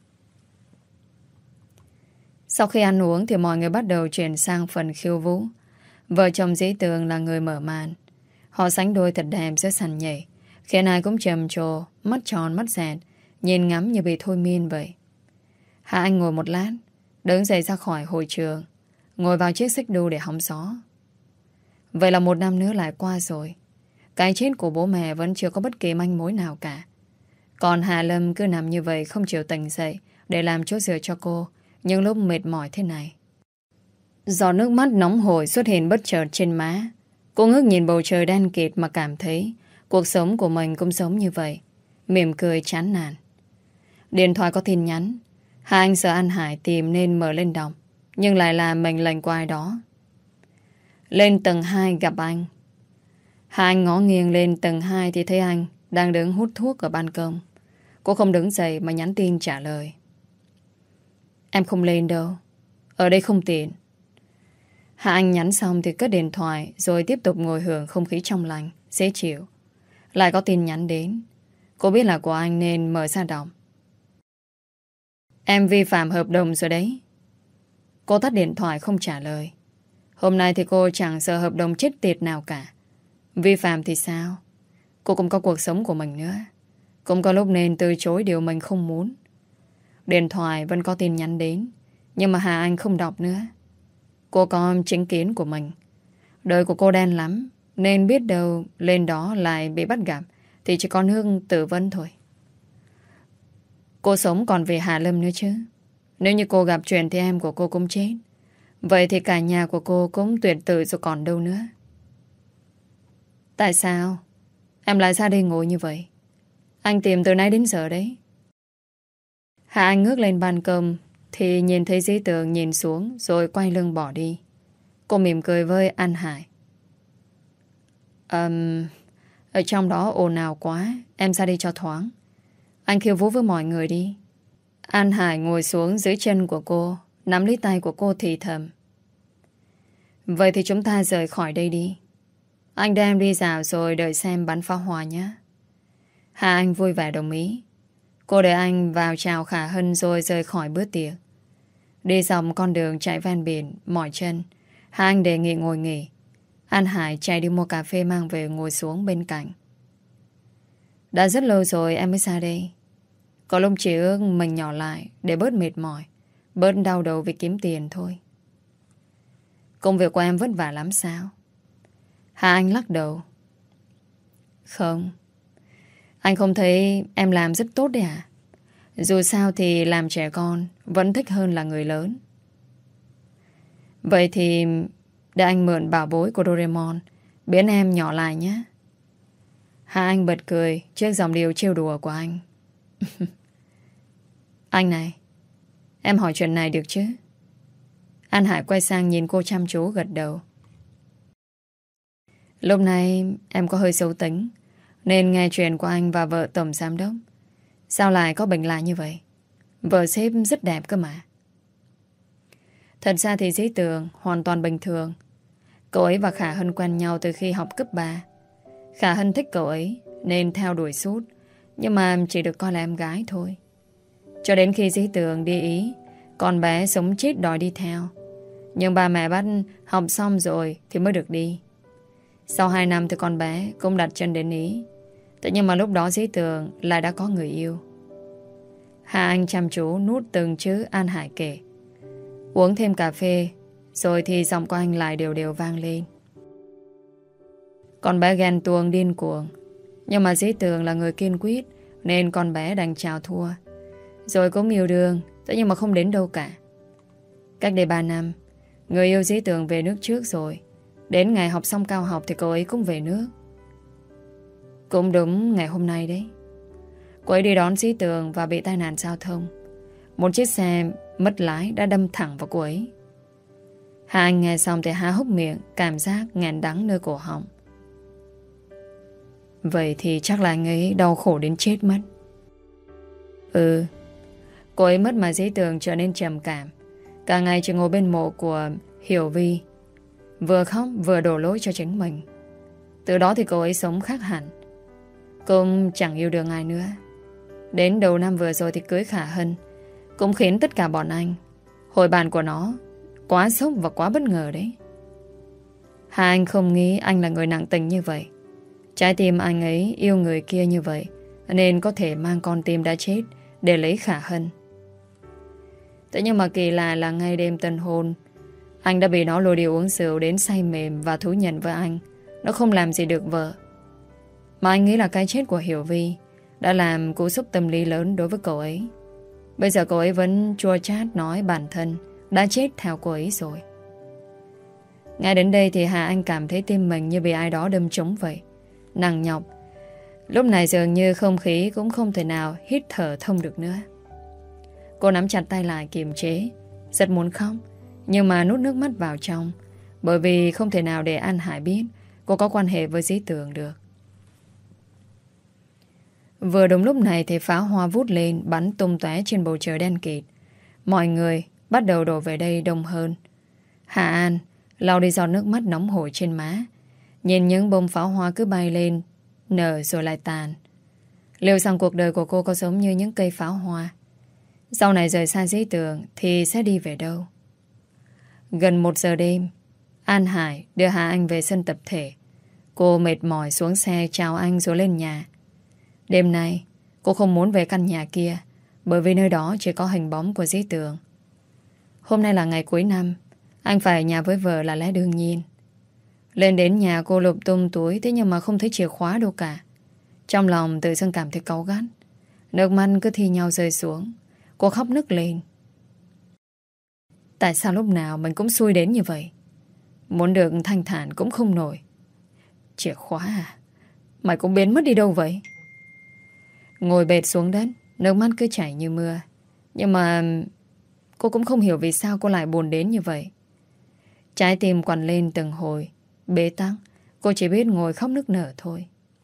Sau khi ăn uống thì mọi người bắt đầu chuyển sang phần khiêu vũ. Vợ chồng Dĩ Tường là người mở màn. Họ sánh đôi thật đẹp giữa sàn nhảy, khiến ai cũng trầm trồ, mắt tròn mắt dẹt, nhìn ngắm như bị thôi miên vậy. Hà Anh ngồi một lát, đứng dậy ra khỏi hội trường, ngồi vào chiếc xích đu để hóng gió. Vậy là một năm nữa lại qua rồi. Cái chết của bố mẹ vẫn chưa có bất kỳ manh mối nào cả. Còn Hà Lâm cứ nằm như vậy không chịu tỉnh dậy để làm chỗ dựa cho cô những lúc mệt mỏi thế này. Giọt nước mắt nóng hổi xuất hiện bất chợt trên má. Cô ngước nhìn bầu trời đen kịt mà cảm thấy cuộc sống của mình cũng giống như vậy. Mỉm cười chán nản. Điện thoại có tin nhắn. Hai anh sợ An Hải tìm nên mở lên đọc, nhưng lại là mệnh lệnh của ai đó. Lên tầng hai gặp anh. Hai anh ngó nghiêng lên tầng hai thì thấy anh đang đứng hút thuốc ở ban công. Cô không đứng dậy mà nhắn tin trả lời. Em không lên đâu, ở đây không tiện. Hạ Anh nhắn xong thì cất điện thoại rồi tiếp tục ngồi hưởng không khí trong lành, dễ chịu. Lại có tin nhắn đến. Cô biết là của anh nên mở ra đọc. Em vi phạm hợp đồng rồi đấy. Cô tắt điện thoại không trả lời. Hôm nay thì cô chẳng sợ hợp đồng chết tiệt nào cả. Vi phạm thì sao? Cô cũng có cuộc sống của mình nữa. Cũng có lúc nên từ chối điều mình không muốn. Điện thoại vẫn có tin nhắn đến, nhưng mà Hà Anh không đọc nữa. Cô có chính kiến của mình. Đời của cô đen lắm, nên biết đâu lên đó lại bị bắt gặp thì chỉ còn Hương Tử Vân thôi. Cô sống còn về Hà Lâm nữa chứ. Nếu như cô gặp chuyện thì em của cô cũng chết. Vậy thì cả nhà của cô cũng tuyệt tử rồi còn đâu nữa. Tại sao em lại ra đây ngồi như vậy? Anh tìm từ nãy đến giờ đấy. Hạ Anh ngước lên ban công thì nhìn thấy Dĩ Tường nhìn xuống rồi quay lưng bỏ đi. Cô mỉm cười với An Hải. um, Ở trong đó ồn ào quá, em ra đi cho thoáng. Anh khiêu vũ với mọi người đi. An Hải ngồi xuống dưới chân của cô, nắm lấy tay của cô thì thầm. Vậy thì chúng ta rời khỏi đây đi. Anh đem đi dạo rồi đợi xem bắn pháo hoa nhé. Hà Anh vui vẻ đồng ý. Cô đợi anh vào chào Khả Hân rồi rời khỏi bữa tiệc. Đi dòng con đường chạy ven biển, mỏi chân. Hà Anh đề nghị ngồi nghỉ. An Hải chạy đi mua cà phê mang về ngồi xuống bên cạnh. Đã rất lâu rồi em mới ra đây. Có lúc chỉ ước mình nhỏ lại để bớt mệt mỏi, bớt đau đầu vì kiếm tiền thôi. Công việc của em vất vả lắm sao? Hà Anh lắc đầu. Không. Anh không thấy em làm rất tốt đấy à? Dù sao thì làm trẻ con vẫn thích hơn là người lớn. Vậy thì để anh mượn bảo bối của Doraemon biến em nhỏ lại nhé. Hà Anh bật cười trước dòng điều trêu đùa của anh. Anh này, em hỏi chuyện này được chứ? An Hải quay sang nhìn cô chăm chú gật đầu. Lúc này em có hơi xấu tính nên nghe chuyện của anh và vợ tổng giám đốc. Sao lại có bệnh lạ như vậy? Vợ sếp rất đẹp cơ mà. Thật ra thì Dĩ Tường hoàn toàn bình thường. Cậu ấy và Khả Hân quen nhau từ khi học cấp ba. Khả Hân thích cậu ấy nên theo đuổi suốt, nhưng mà chỉ được coi là em gái thôi. Cho đến khi Dĩ Tường đi Ý, con bé sống chết đòi đi theo. Nhưng ba mẹ bắt học xong rồi thì mới được đi. Sau hai năm thì con bé cũng đặt chân đến Ý. Thế nhưng mà lúc đó Dĩ Tường lại đã có người yêu. Hà Anh chăm chú nuốt từng chữ An Hải kể. Uống thêm cà phê, rồi thì giọng của anh lại đều đều vang lên. Con bé ghen tuông điên cuồng, nhưng mà Dĩ Tường là người kiên quyết nên con bé đành chào thua. Rồi cũng yêu đương, thế nhưng mà không đến đâu cả. Cách đây ba năm, người yêu Dĩ Tường về nước trước rồi. Đến ngày học xong cao học thì cô ấy cũng về nước. Cũng đúng ngày hôm nay đấy. Cô ấy đi đón Dĩ Tường và bị tai nạn giao thông. Một chiếc xe mất lái đã đâm thẳng vào cô ấy. Hà Anh nghe xong thì há hốc miệng, cảm giác nghẹn đắng nơi cổ họng. Vậy thì chắc là anh ấy đau khổ đến chết mất. Ừ. Cô ấy mất mà Dĩ Tường trở nên trầm cảm. Cả ngày chỉ ngồi bên mộ của Hiểu Vi, vừa khóc vừa đổ lỗi cho chính mình. Từ đó thì cô ấy sống khác hẳn. Cũng chẳng yêu được ai nữa. Đến đầu năm vừa rồi thì cưới Khả Hân, cũng khiến tất cả bọn anh hồi bàn của nó quá sốc và quá bất ngờ đấy. Hà Anh không nghĩ anh là người nặng tình như vậy. Trái tim anh ấy yêu người kia như vậy nên có thể mang con tim đã chết để lấy Khả Hân. Thế nhưng mà kỳ lạ là ngay đêm tân hôn, anh đã bị nó lôi đi uống rượu đến say mềm và thú nhận với anh nó không làm gì được vợ. Mà anh nghĩ là cái chết của Hiểu Vi đã làm cú sốc tâm lý lớn đối với cậu ấy. Bây giờ cô ấy vẫn chua chát nói bản thân đã chết theo cô ấy rồi. Ngay đến đây thì Hà Anh cảm thấy tim mình như bị ai đó đâm trúng vậy. Nặng nhọc. Lúc này dường như không khí cũng không thể nào hít thở thông được nữa. Cô nắm chặt tay lại kiềm chế, rất muốn khóc, nhưng mà nuốt nước mắt vào trong, bởi vì không thể nào để An Hải biết cô có quan hệ với Dĩ Tường được. Vừa đúng lúc này thì pháo hoa vút lên, bắn tung tóe trên bầu trời đen kịt. Mọi người bắt đầu đổ về đây đông hơn. Hà An lau đi giọt nước mắt nóng hổi trên má, nhìn những bông pháo hoa cứ bay lên, nở rồi lại tàn. Liệu rằng cuộc đời của cô có giống như những cây pháo hoa? Sau này rời xa Dĩ Tường thì sẽ đi về đâu? Gần một giờ đêm, An Hải đưa Hà Anh về sân tập thể. Cô mệt mỏi xuống xe chào anh rồi lên nhà. Đêm nay cô không muốn về căn nhà kia, bởi vì nơi đó chỉ có hình bóng của Dĩ Tường. Hôm nay là ngày cuối năm, anh phải ở nhà với vợ là lẽ đương nhiên. Lên đến nhà cô lục tung túi, thế nhưng mà không thấy chìa khóa đâu cả. Trong lòng tự dưng cảm thấy cáu gắt. Nước mắt cứ thi nhau rơi xuống. Cô khóc nức lên. Tại sao lúc nào mình cũng xui đến như vậy? Muốn được thanh thản cũng không nổi. Chìa khóa à? Mày cũng biến mất đi đâu vậy? Ngồi bệt xuống đất, nước mắt cứ chảy như mưa. Nhưng mà cô cũng không hiểu vì sao cô lại buồn đến như vậy. Trái tim quằn lên từng hồi, bế tắc. Cô chỉ biết ngồi khóc nức nở thôi.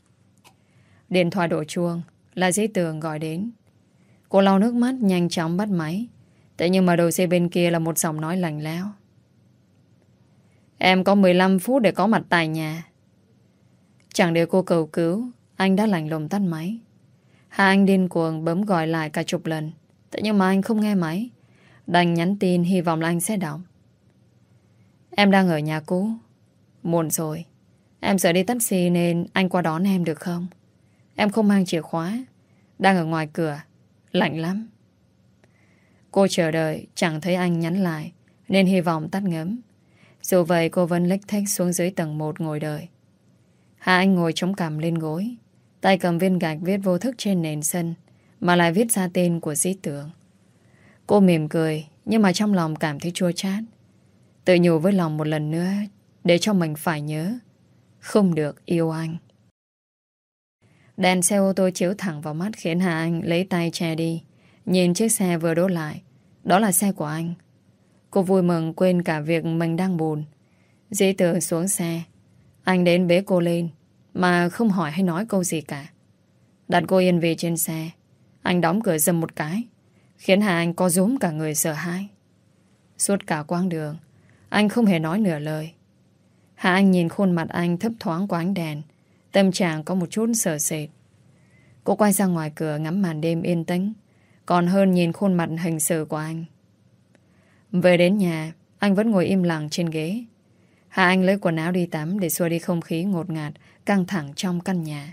Điện thoại đổ chuông, là Dĩ Tường gọi đến. Cô lau nước mắt nhanh chóng bắt máy. Thế nhưng mà đầu dây bên kia là một giọng nói lạnh lẽo. Em có mười lăm phút để có mặt tại nhà. Chẳng để cô cầu cứu, anh đã lạnh lùng tắt máy. Hà Anh điên cuồng bấm gọi lại cả chục lần. Thế nhưng mà anh không nghe máy. Đành nhắn tin hy vọng là anh sẽ đọc. Em đang ở nhà cũ. Muộn rồi. Em sợ đi taxi nên anh qua đón em được không? Em không mang chìa khóa. Đang ở ngoài cửa. Lạnh lắm. Cô chờ đợi chẳng thấy anh nhắn lại, nên hy vọng tắt ngấm. Dù vậy cô vẫn lếch thếch xuống dưới tầng một ngồi đợi. Hà Anh ngồi chống cằm lên gối, tay cầm viên gạch viết vô thức trên nền sân, mà lại viết ra tên của Dĩ Tường. Cô mỉm cười, nhưng mà trong lòng cảm thấy chua chát. Tự nhủ với lòng một lần nữa, để cho mình phải nhớ, không được yêu anh. Đèn xe ô tô chiếu thẳng vào mắt khiến Hà Anh lấy tay che đi. Nhìn chiếc xe vừa đỗ lại, đó là xe của anh. Cô vui mừng quên cả việc mình đang buồn. Dĩ Tường xuống xe. Anh đến bế cô lên, mà không hỏi hay nói câu gì cả. Đặt cô yên vị trên xe. Anh đóng cửa giầm một cái, khiến Hà Anh co rúm cả người sợ hãi. Suốt cả quãng đường, anh không hề nói nửa lời. Hà Anh nhìn khuôn mặt anh thấp thoáng qua ánh đèn, tâm trạng có một chút sợ sệt. Cô quay ra ngoài cửa ngắm màn đêm yên tĩnh, còn hơn nhìn khuôn mặt hình sự của anh. Về đến nhà, anh vẫn ngồi im lặng trên ghế. Hà Anh lấy quần áo đi tắm để xua đi không khí ngột ngạt, căng thẳng trong căn nhà.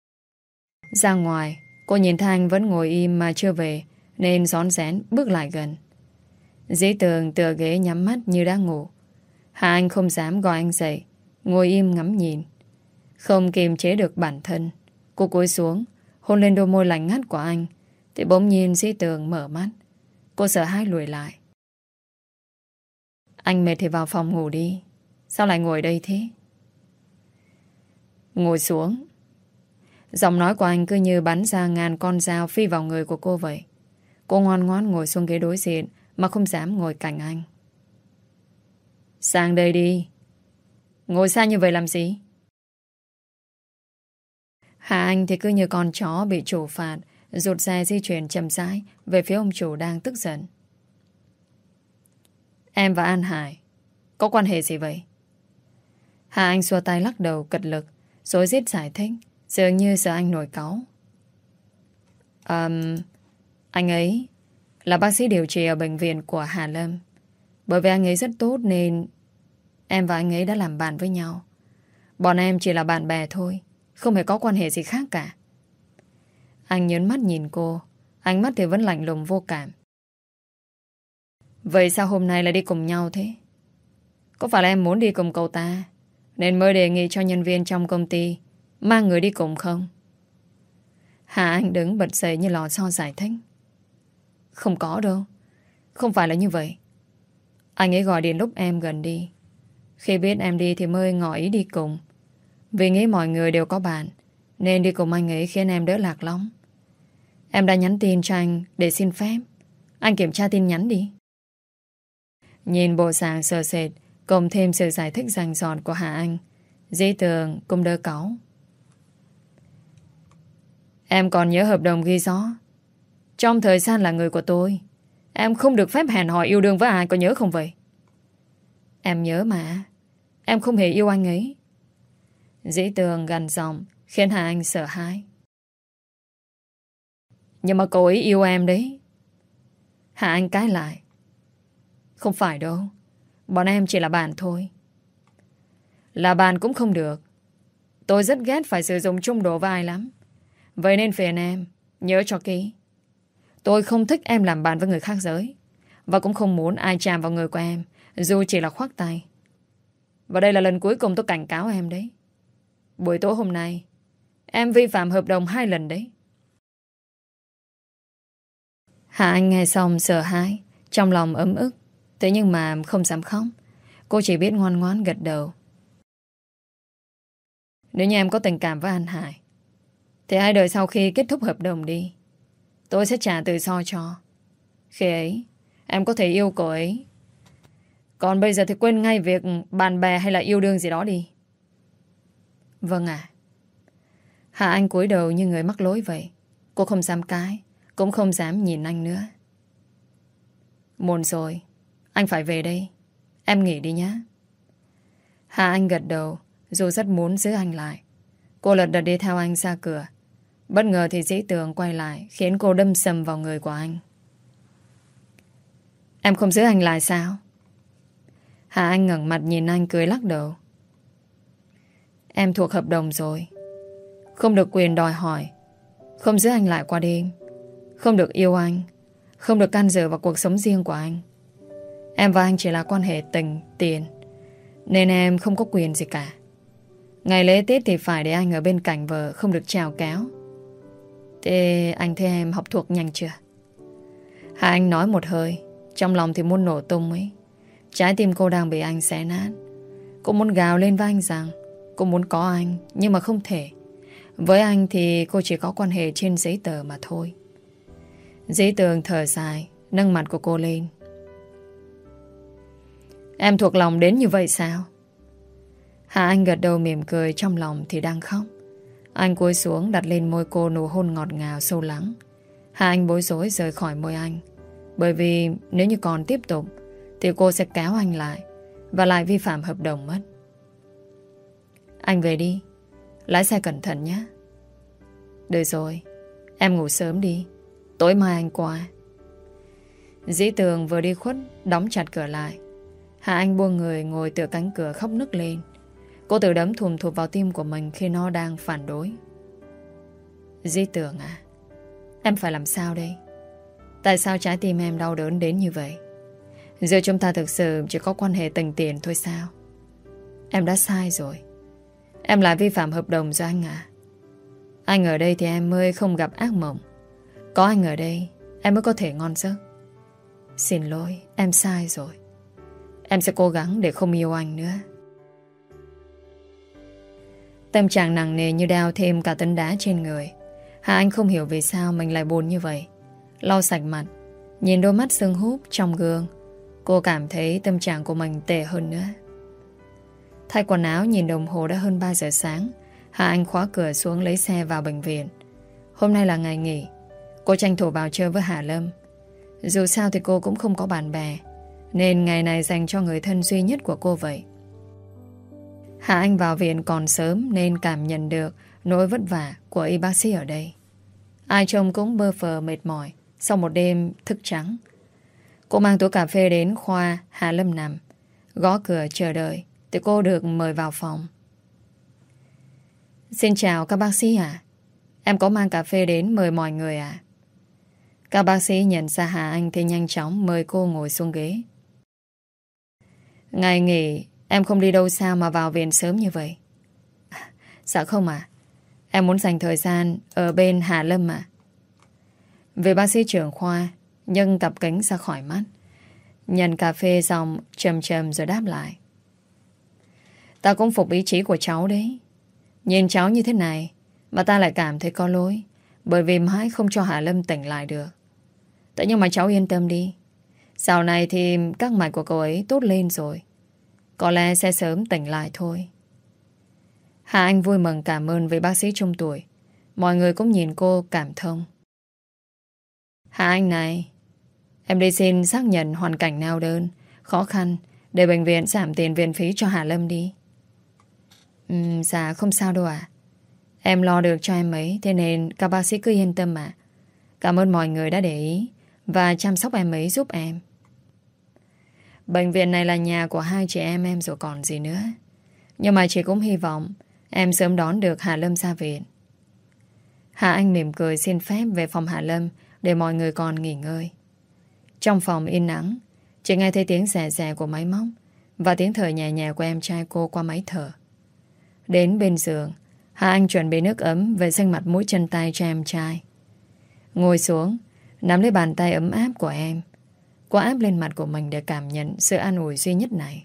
Ra ngoài, cô nhìn thấy anh vẫn ngồi im mà chưa về, nên rón rén bước lại gần. Dĩ Tường tựa ghế nhắm mắt như đang ngủ. Hà Anh không dám gọi anh dậy, ngồi im ngắm nhìn. Không kiềm chế được bản thân, cô cúi xuống, hôn lên đôi môi lạnh ngắt của anh, thì bỗng nhiên Dĩ Tường mở mắt. Cô sợ hãi lùi lại. Anh mệt thì vào phòng ngủ đi. Sao lại ngồi đây thế? Ngồi xuống. Giọng nói của anh cứ như bắn ra ngàn con dao phi vào người của cô vậy. Cô ngoan ngoãn ngồi xuống ghế đối diện mà không dám ngồi cạnh anh. Sang đây đi. Ngồi xa như vậy làm gì? Hà Anh thì cứ như con chó bị chủ phạt, rụt rè di chuyển chậm rãi về phía ông chủ đang tức giận. Em và An Hải có quan hệ gì vậy? Hà Anh xua tay lắc đầu cật lực, rối rít giải thích, dường như sợ anh nổi cáu. um, Anh ấy là bác sĩ điều trị ở bệnh viện của Hà Lâm. Bởi vì anh ấy rất tốt nên em và anh ấy đã làm bạn với nhau. Bọn em chỉ là bạn bè thôi, không hề có quan hệ gì khác cả. Anh nhớn mắt nhìn cô, ánh mắt thì vẫn lạnh lùng vô cảm. Vậy sao hôm nay lại đi cùng nhau thế? Có phải là em muốn đi cùng cậu ta nên mới đề nghị cho nhân viên trong công ty mang người đi cùng không? Hà Anh đứng bật dậy như lò xo giải thích. Không có đâu. Không phải là như vậy. Anh ấy gọi điện lúc em gần đi. Khi biết em đi thì mới ngỏ ý đi cùng. Vì nghĩ mọi người đều có bạn, nên đi cùng anh ấy khiến em đỡ lạc lõng. Em đã nhắn tin cho anh để xin phép. Anh kiểm tra tin nhắn đi. Nhìn bộ dạng sờ sệt cộng thêm sự giải thích rành rọt của Hà Anh, Dĩ Tường cũng đỡ cáu. Em còn nhớ hợp đồng ghi rõ trong thời gian là người của tôi, em không được phép hẹn hò yêu đương với ai, có nhớ không vậy? Em nhớ mà. Em không hề yêu anh ấy. Dĩ Tường gằn giọng khiến Hà Anh sợ hãi. Nhưng mà cô ấy yêu em đấy. Hà Anh cãi lại. Không phải đâu. Bọn em chỉ là bạn thôi. Là bạn cũng không được. Tôi rất ghét phải sử dụng chung đồ với ai lắm. Vậy nên phiền em nhớ cho kỹ. Tôi không thích em làm bạn với người khác giới. Và cũng không muốn ai chạm vào người của em, dù chỉ là khoác tay. Và đây là lần cuối cùng tôi cảnh cáo em đấy. Buổi tối hôm nay em vi phạm hợp đồng hai lần đấy. Hà Anh nghe xong sợ hãi, trong lòng ấm ức. Thế nhưng mà không dám khóc. Cô chỉ biết ngoan ngoãn gật đầu. Nếu như em có tình cảm với anh Hải thì hãy đợi sau khi kết thúc hợp đồng đi. Tôi sẽ trả tự do cho. Khi ấy em có thể yêu cô ấy. Còn bây giờ thì quên ngay việc bạn bè hay là yêu đương gì đó đi. Vâng ạ. Hà Anh cúi đầu như người mắc lỗi vậy. Cô không dám cãi, cũng không dám nhìn anh nữa. Muộn rồi, anh phải về đây. Em nghỉ đi nhé. Hà Anh gật đầu, dù rất muốn giữ anh lại. Cô lật đật đi theo anh ra cửa. Bất ngờ thì Dĩ Tường quay lại, khiến cô đâm sầm vào người của anh. Em không giữ anh lại sao? Hà Anh ngẩng mặt nhìn anh cười lắc đầu. Em thuộc hợp đồng rồi. Không được quyền đòi hỏi. Không giữ anh lại qua đêm. Không được yêu anh. Không được can dự vào cuộc sống riêng của anh. Em và anh chỉ là quan hệ tình, tiền. Nên em không có quyền gì cả. Ngày lễ Tết thì phải để anh ở bên cạnh vợ, không được chào kéo. Thế anh thấy em học thuộc nhanh chưa? Hà Anh nói một hơi, trong lòng thì muốn nổ tung ấy. Trái tim cô đang bị anh xé nát. Cô muốn gào lên với anh rằng cô muốn có anh, nhưng mà không thể. Với anh thì cô chỉ có quan hệ trên giấy tờ mà thôi. Dĩ Tường thở dài, nâng mặt của cô lên. Em thuộc lòng đến như vậy sao? Hà Anh gật đầu mỉm cười, trong lòng thì đang khóc. Anh cúi xuống đặt lên môi cô nụ hôn ngọt ngào sâu lắng. Hà Anh bối rối rời khỏi môi anh. Bởi vì nếu như còn tiếp tục thì cô sẽ kéo anh lại và lại vi phạm hợp đồng mất. Anh về đi. Lái xe cẩn thận nhé. Được rồi, em ngủ sớm đi. Tối mai anh qua. Dĩ Tường vừa đi khuất, đóng chặt cửa lại. Hà Anh buông người ngồi tựa cánh cửa khóc nức lên. Cô tự đấm thùm thụp vào tim của mình khi nó đang phản đối. Dĩ Tường à, em phải làm sao đây? Tại sao trái tim em đau đớn đến như vậy? Giờ chúng ta thực sự chỉ có quan hệ tình tiền thôi sao? Em đã sai rồi. Em lại vi phạm hợp đồng rồi anh à. Anh ở đây thì em mới không gặp ác mộng. Có anh ở đây em mới có thể ngon giấc. Xin lỗi, em sai rồi. Em sẽ cố gắng để không yêu anh nữa. Tâm trạng nặng nề như đeo thêm cả tấn đá trên người. Hà Anh không hiểu vì sao mình lại buồn như vậy. Lau sạch mặt, nhìn đôi mắt sưng húp trong gương, cô cảm thấy tâm trạng của mình tệ hơn nữa. Thay quần áo, nhìn đồng hồ đã hơn ba giờ sáng. Hà Anh khóa cửa xuống lấy xe vào bệnh viện. Hôm nay là ngày nghỉ. Cô tranh thủ vào chơi với Hà Lâm. Dù sao thì cô cũng không có bạn bè, nên ngày này dành cho người thân duy nhất của cô vậy. Hà Anh vào viện còn sớm nên cảm nhận được nỗi vất vả của y bác sĩ ở đây. Ai trông cũng bơ phờ mệt mỏi sau một đêm thức trắng. Cô mang túi cà phê đến khoa Hà Lâm nằm, gõ cửa chờ đợi thì cô được mời vào phòng. Xin chào các bác sĩ ạ. Em có mang cà phê đến mời mọi người ạ. Các bác sĩ nhận ra Hà Anh thì nhanh chóng mời cô ngồi xuống ghế. Ngày nghỉ em không đi đâu sao mà vào viện sớm như vậy? Dạ không ạ. Em muốn dành thời gian ở bên Hà Lâm ạ. Về bác sĩ trưởng khoa, Nhưng cặp kính ra khỏi mắt. Nhận cà phê xong chầm chầm rồi đáp lại. Ta cũng phục ý chí của cháu đấy. Nhìn cháu như thế này mà ta lại cảm thấy có lỗi, bởi vì mãi không cho Hà Lâm tỉnh lại được. Thế nhưng mà cháu yên tâm đi, sau này thì các mạch của cô ấy tốt lên rồi, có lẽ sẽ sớm tỉnh lại thôi. Hà Anh vui mừng cảm ơn vị bác sĩ trung tuổi. Mọi người cũng nhìn cô cảm thông. Hà Anh này, em đi xin xác nhận hoàn cảnh neo đơn, khó khăn để bệnh viện giảm tiền viện phí cho Hà Lâm đi. Ừm, dạ không sao đâu ạ. Em lo được cho em ấy, thế nên các bác sĩ cứ yên tâm ạ. Cảm ơn mọi người đã để ý và chăm sóc em ấy giúp em. Bệnh viện này là nhà của hai chị em em rồi còn gì nữa. Nhưng mà chị cũng hy vọng em sớm đón được Hà Lâm ra viện. Hà Anh mỉm cười xin phép về phòng Hà Lâm để mọi người còn nghỉ ngơi. Trong phòng yên ắng, chỉ nghe thấy tiếng rè rè của máy móc và tiếng thở nhẹ nhẹ của em trai cô qua máy thở. Đến bên giường, Hà Anh chuẩn bị nước ấm vệ sinh mặt mũi chân tay cho em trai. Ngồi xuống, nắm lấy bàn tay ấm áp của em, cô áp lên mặt của mình để cảm nhận sự an ủi duy nhất này.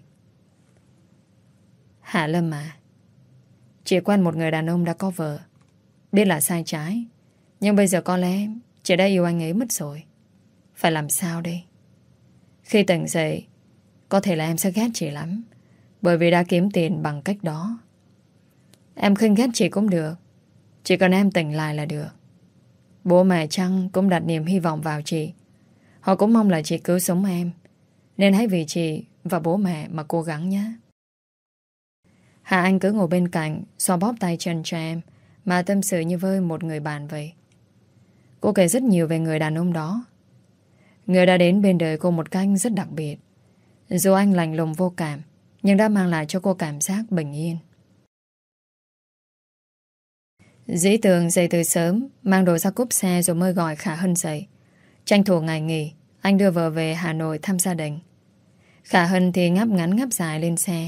Hà Lâm à, chị quen một người đàn ông đã có vợ, biết là sai trái, nhưng bây giờ có lẽ chị đã yêu anh ấy mất rồi. Phải làm sao đây? Khi tỉnh dậy, có thể là em sẽ ghét chị lắm, bởi vì đã kiếm tiền bằng cách đó. Em khinh ghét chị cũng được, chỉ cần em tỉnh lại là được. Bố mẹ Trăng cũng đặt niềm hy vọng vào chị. Họ cũng mong là chị cứu sống em, nên hãy vì chị và bố mẹ mà cố gắng nhé. Hà Anh cứ ngồi bên cạnh, xoa bóp tay chân cho em, mà tâm sự như với một người bạn vậy. Cô kể rất nhiều về người đàn ông đó. Người đã đến bên đời cô một cách rất đặc biệt. Dù anh lạnh lùng vô cảm, nhưng đã mang lại cho cô cảm giác bình yên. Dĩ Tường dậy từ sớm, mang đồ ra cúp xe rồi mới gọi Khả Hân dậy. Tranh thủ ngày nghỉ, anh đưa vợ về Hà Nội thăm gia đình. Khả Hân thì ngáp ngắn ngáp dài lên xe.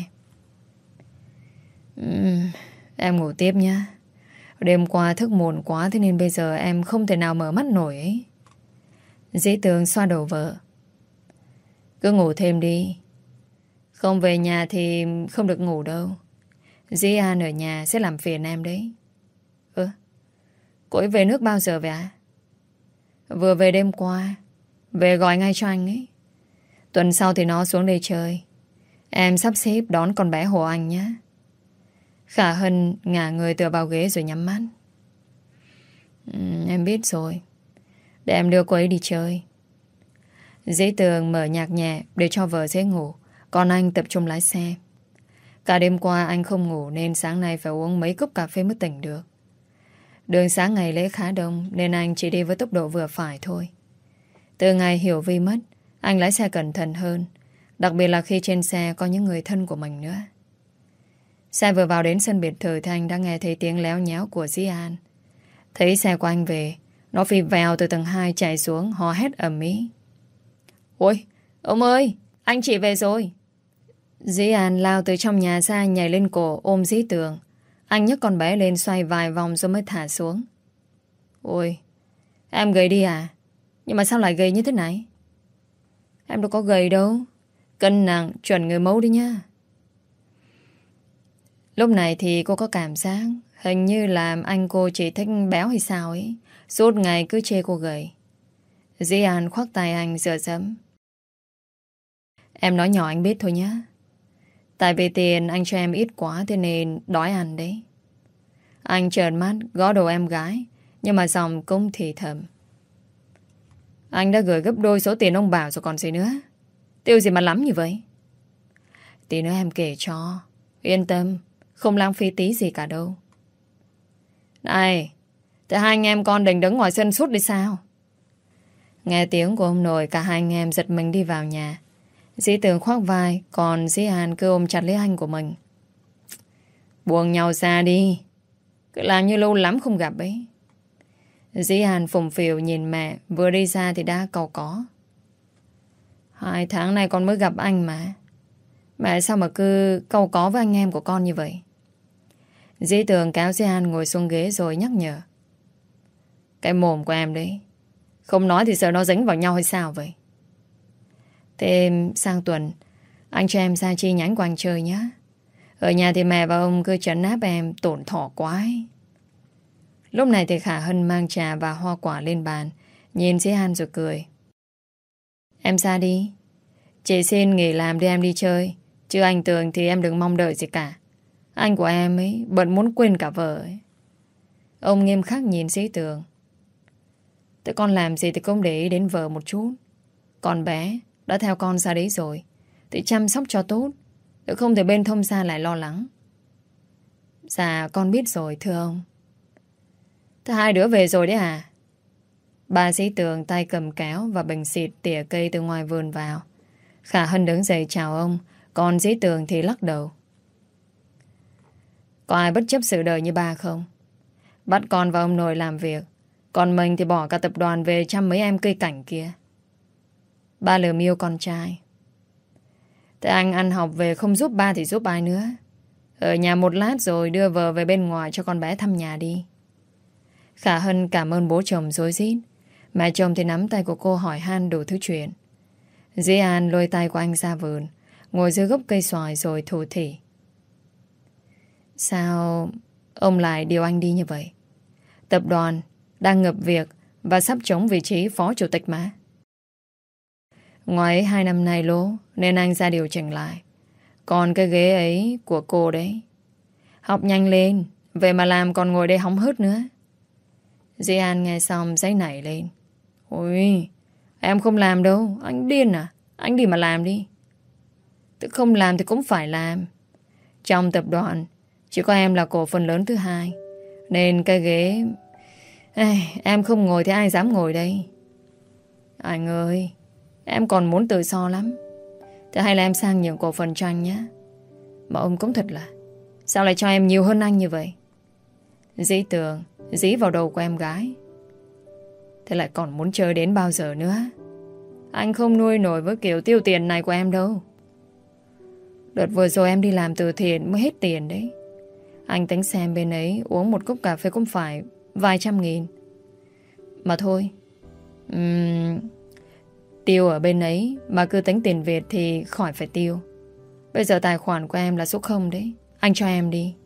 uhm, Em ngủ tiếp nhá. Đêm qua thức muộn quá, thế nên bây giờ em không thể nào mở mắt nổi ấy. Dĩ Tường xoa đầu vợ. Cứ ngủ thêm đi, không về nhà thì không được ngủ đâu. Dĩ An ở nhà sẽ làm phiền em đấy. Ừ, cô ấy về nước bao giờ vậy ạ? Vừa về đêm qua, về gọi ngay cho anh ấy. Tuần sau thì nó xuống đây chơi. Em sắp xếp đón con bé Hồ Anh nhé. Khả Hân ngả người tựa vào ghế rồi nhắm mắt. ừ, Em biết rồi, để em đưa cô ấy đi chơi. Dĩ Tường mở nhạc nhẹ để cho vợ dễ ngủ, còn anh tập trung lái xe. Cả đêm qua anh không ngủ nên sáng nay phải uống mấy cốc cà phê mới tỉnh được. Đường sáng ngày lễ khá đông nên anh chỉ đi với tốc độ vừa phải thôi. Từ ngày Hiểu Vi mất, anh lái xe cẩn thận hơn, đặc biệt là khi trên xe có những người thân của mình nữa. Xe vừa vào đến sân biệt thự thì anh đã nghe thấy tiếng léo nhéo của Dĩ An. Thấy xe của anh về, nó phi vèo từ tầng hai chạy xuống, hò hét ầm ĩ. Ôi, ông ơi, anh chị về rồi. Dĩ An lao từ trong nhà ra, nhảy lên cổ ôm Dĩ Tường. Anh nhấc con bé lên xoay vài vòng rồi mới thả xuống. Ôi, em gầy đi à? Nhưng mà sao lại gầy như thế này? Em đâu có gầy đâu. Cân nặng chuẩn người mẫu đi nha. Lúc này thì cô có cảm giác hình như là anh cô chỉ thích béo hay sao ấy, suốt ngày cứ chê cô gầy. Dĩ An khoác tay anh dựa dẫm. Em nói nhỏ anh biết thôi nhá. Tại vì tiền anh cho em ít quá, thế nên đói ăn đấy. Anh trợn mắt gõ đầu em gái, nhưng mà giọng cũng thì thầm. Anh đã gửi gấp đôi số tiền ông bảo rồi còn gì nữa. Tiêu gì mà lắm như vậy? Tí nữa em kể cho. Yên tâm, không lãng phí tí gì cả đâu. Này, thế hai anh em con định đứng ngoài sân suốt đi sao? Nghe tiếng của ông nội, cả hai anh em giật mình đi vào nhà. Dĩ Tường khoác vai, còn Dĩ An cứ ôm chặt lấy anh của mình. Buông nhau ra đi, cứ làm như lâu lắm không gặp ấy. Dĩ An phùng phìu nhìn mẹ, vừa đi ra thì đã cau có. Hai tháng nay con mới gặp anh mà. Mẹ sao mà cứ cau có với anh em của con như vậy? Dĩ Tường kéo Dĩ An ngồi xuống ghế rồi nhắc nhở. Cái mồm của em đấy, Không nói thì sợ nó dính vào nhau hay sao vậy? Thế sang tuần anh cho em ra chi nhánh của anh chơi nhé. Ở nhà thì mẹ và ông cứ trấn áp em tổn thọ quá ấy. Lúc này thì Khả Hân mang trà và hoa quả lên bàn, nhìn Dĩ An rồi cười. Em ra đi. Chị xin nghỉ làm đi em đi chơi. Chứ anh Tường thì em đừng mong đợi gì cả. Anh của em ấy bận muốn quên cả vợ ấy. Ông nghiêm khắc nhìn Dĩ Tường. Thế con làm gì thì cũng để ý đến vợ một chút. Con bé đã theo con ra đấy rồi thì chăm sóc cho tốt, để không thể bên thông gia lại lo lắng. Dạ con biết rồi thưa ông. Thế hai đứa về rồi đấy à? Bà Dĩ Tường tay cầm kéo và bình xịt tỉa cây từ ngoài vườn vào. Khả Hân đứng dậy chào ông, còn Dĩ Tường thì lắc đầu. Có ai bất chấp sự đời như bà không? Bắt con và ông nội làm việc, còn mình thì bỏ cả tập đoàn về chăm mấy em cây cảnh kia. Ba lườm yêu con trai. Thế anh ăn học về không giúp ba thì giúp ai nữa? Ở nhà một lát rồi đưa vợ về bên ngoài cho con bé thăm nhà đi. Khả Hân cảm ơn bố chồng rối rít. Mẹ chồng thì nắm tay của cô hỏi han đủ thứ chuyện. Dĩ An lôi tay của anh ra vườn, ngồi dưới gốc cây xoài rồi thủ thỉ. Sao ông lại điều anh đi như vậy? Tập đoàn đang ngập việc và sắp chống vị trí phó chủ tịch mà. Ngoài hai năm nay lố nên anh ra điều chỉnh lại. Còn cái ghế ấy của cô đấy. Học nhanh lên, về mà làm còn ngồi đây hóng hớt nữa. Dĩ An nghe xong giấy nảy lên. Ôi, em không làm đâu. Anh điên à? Anh đi mà làm đi. Tự không làm thì cũng phải làm. Trong tập đoàn chỉ có em là cổ phần lớn thứ hai, nên cái ghế Ê, em không ngồi thì ai dám ngồi đây. Anh ơi, em còn muốn tự do lắm. Thế hay là em sang nhượng cổ phần cho anh nhé. Mà ông cũng thật là sao lại cho em nhiều hơn anh như vậy? Dĩ Tường dí vào đầu của em gái. Thế lại còn muốn chơi đến bao giờ nữa? Anh không nuôi nổi với kiểu tiêu tiền này của em đâu. Đợt vừa rồi em đi làm từ thiện mới hết tiền đấy. Anh tính xem bên ấy uống một cốc cà phê cũng phải vài trăm nghìn. Mà thôi, uhm, tiêu ở bên ấy mà cứ tính tiền Việt thì khỏi phải tiêu. Bây giờ tài khoản của em là số không đấy. Anh cho em đi.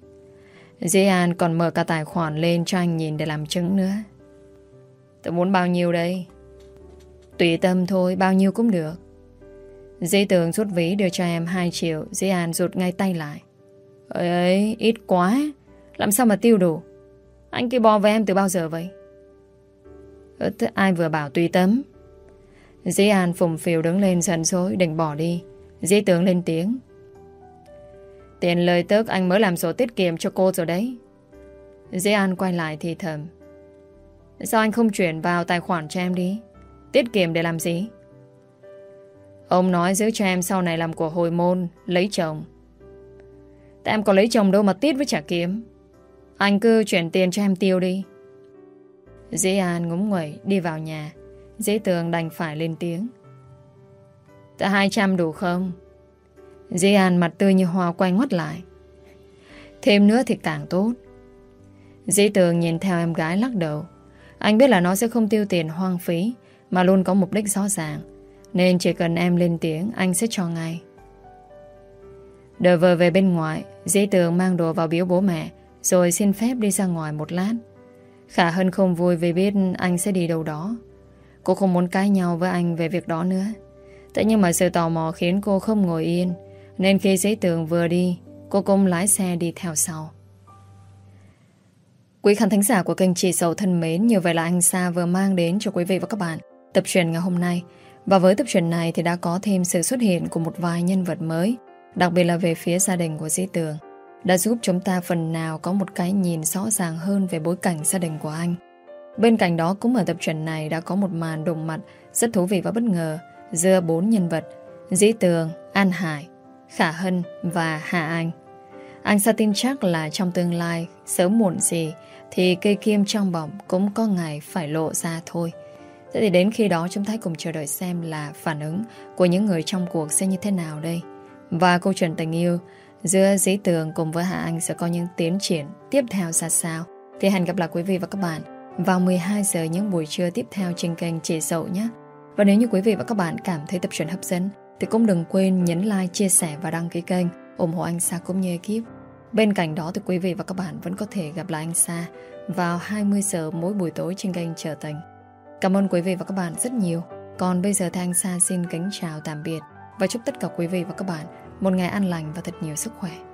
Dĩ An còn mở cả tài khoản lên cho anh nhìn để làm chứng nữa. Tôi muốn bao nhiêu đây? Tùy tâm thôi, bao nhiêu cũng được. Dĩ Tường rút ví đưa cho em hai triệu. Dĩ An rụt ngay tay lại. Ơi ấy, ít quá. Làm sao mà tiêu đủ? Anh kia bò với em từ bao giờ vậy? Ờ, thế ai vừa bảo tùy tâm? Dĩ An phùng phiều đứng lên giận dỗi định bỏ đi. Dĩ Tường lên tiếng. Tiền lời tớc anh mới làm sổ tiết kiệm cho cô rồi đấy. Dĩ An quay lại thì thầm. Sao anh không chuyển vào tài khoản cho em đi? Tiết kiệm để làm gì? Ông nói giữ cho em sau này làm của hồi môn, lấy chồng. Tại em có lấy chồng đâu mà tiết với trả kiếm. Anh cứ chuyển tiền cho em tiêu đi. Dĩ An ngúng nguẩy đi vào nhà. Dĩ Tường đành phải lên tiếng. Tại hai trăm đủ không? Dĩ An mặt tươi như hoa quay ngoắt lại. Thêm nữa thì càng tốt. Dĩ Tường nhìn theo em gái lắc đầu. Anh biết là nó sẽ không tiêu tiền hoang phí, mà luôn có mục đích rõ ràng, nên chỉ cần em lên tiếng anh sẽ cho ngay. Đợi vợ về bên ngoài, Dĩ Tường mang đồ vào biếu bố mẹ, rồi xin phép đi ra ngoài một lát. Khả Hân không vui vì biết anh sẽ đi đâu đó. Cô không muốn cãi nhau với anh về việc đó nữa. Thế nhưng mà sự tò mò khiến cô không ngồi yên, nên khi Dĩ Tường vừa đi, cô cũng lái xe đi theo sau. Quý khán thính giả của kênh Chị Dậu thân mến, như vậy là anh Sa vừa mang đến cho quý vị và các bạn tập truyện ngày hôm nay. Và với tập truyện này thì đã có thêm sự xuất hiện của một vài nhân vật mới, đặc biệt là về phía gia đình của Dĩ Tường, đã giúp chúng ta phần nào có một cái nhìn rõ ràng hơn về bối cảnh gia đình của anh. Bên cạnh đó, cũng ở tập truyện này đã có một màn đụng mặt rất thú vị và bất ngờ giữa bốn nhân vật Dĩ Tường, An Hải, Khả Hân và Hà Anh. Anh Sa tin chắc là trong tương lai, sớm muộn gì thì cây kim trong bọng cũng có ngày phải lộ ra thôi. Thế thì đến khi đó chúng ta cùng chờ đợi xem là phản ứng của những người trong cuộc sẽ như thế nào đây. Và câu chuyện tình yêu giữa Dĩ Tường cùng với Hà Anh sẽ có những tiến triển tiếp theo ra sao. Thì hẹn gặp lại quý vị và các bạn vào mười hai giờ những buổi trưa tiếp theo trên kênh Chị Dậu nhé. Và nếu như quý vị và các bạn cảm thấy tập truyện hấp dẫn thì cũng đừng quên nhấn like, chia sẻ và đăng ký kênh ủng hộ anh Sa cũng như ekip. Bên cạnh đó thì quý vị và các bạn vẫn có thể gặp lại anh Sa vào hai mươi giờ mỗi buổi tối trên kênh Trở Tình. Cảm ơn quý vị và các bạn rất nhiều. Còn bây giờ thì anh Sa xin kính chào tạm biệt và chúc tất cả quý vị và các bạn một ngày an lành và thật nhiều sức khỏe.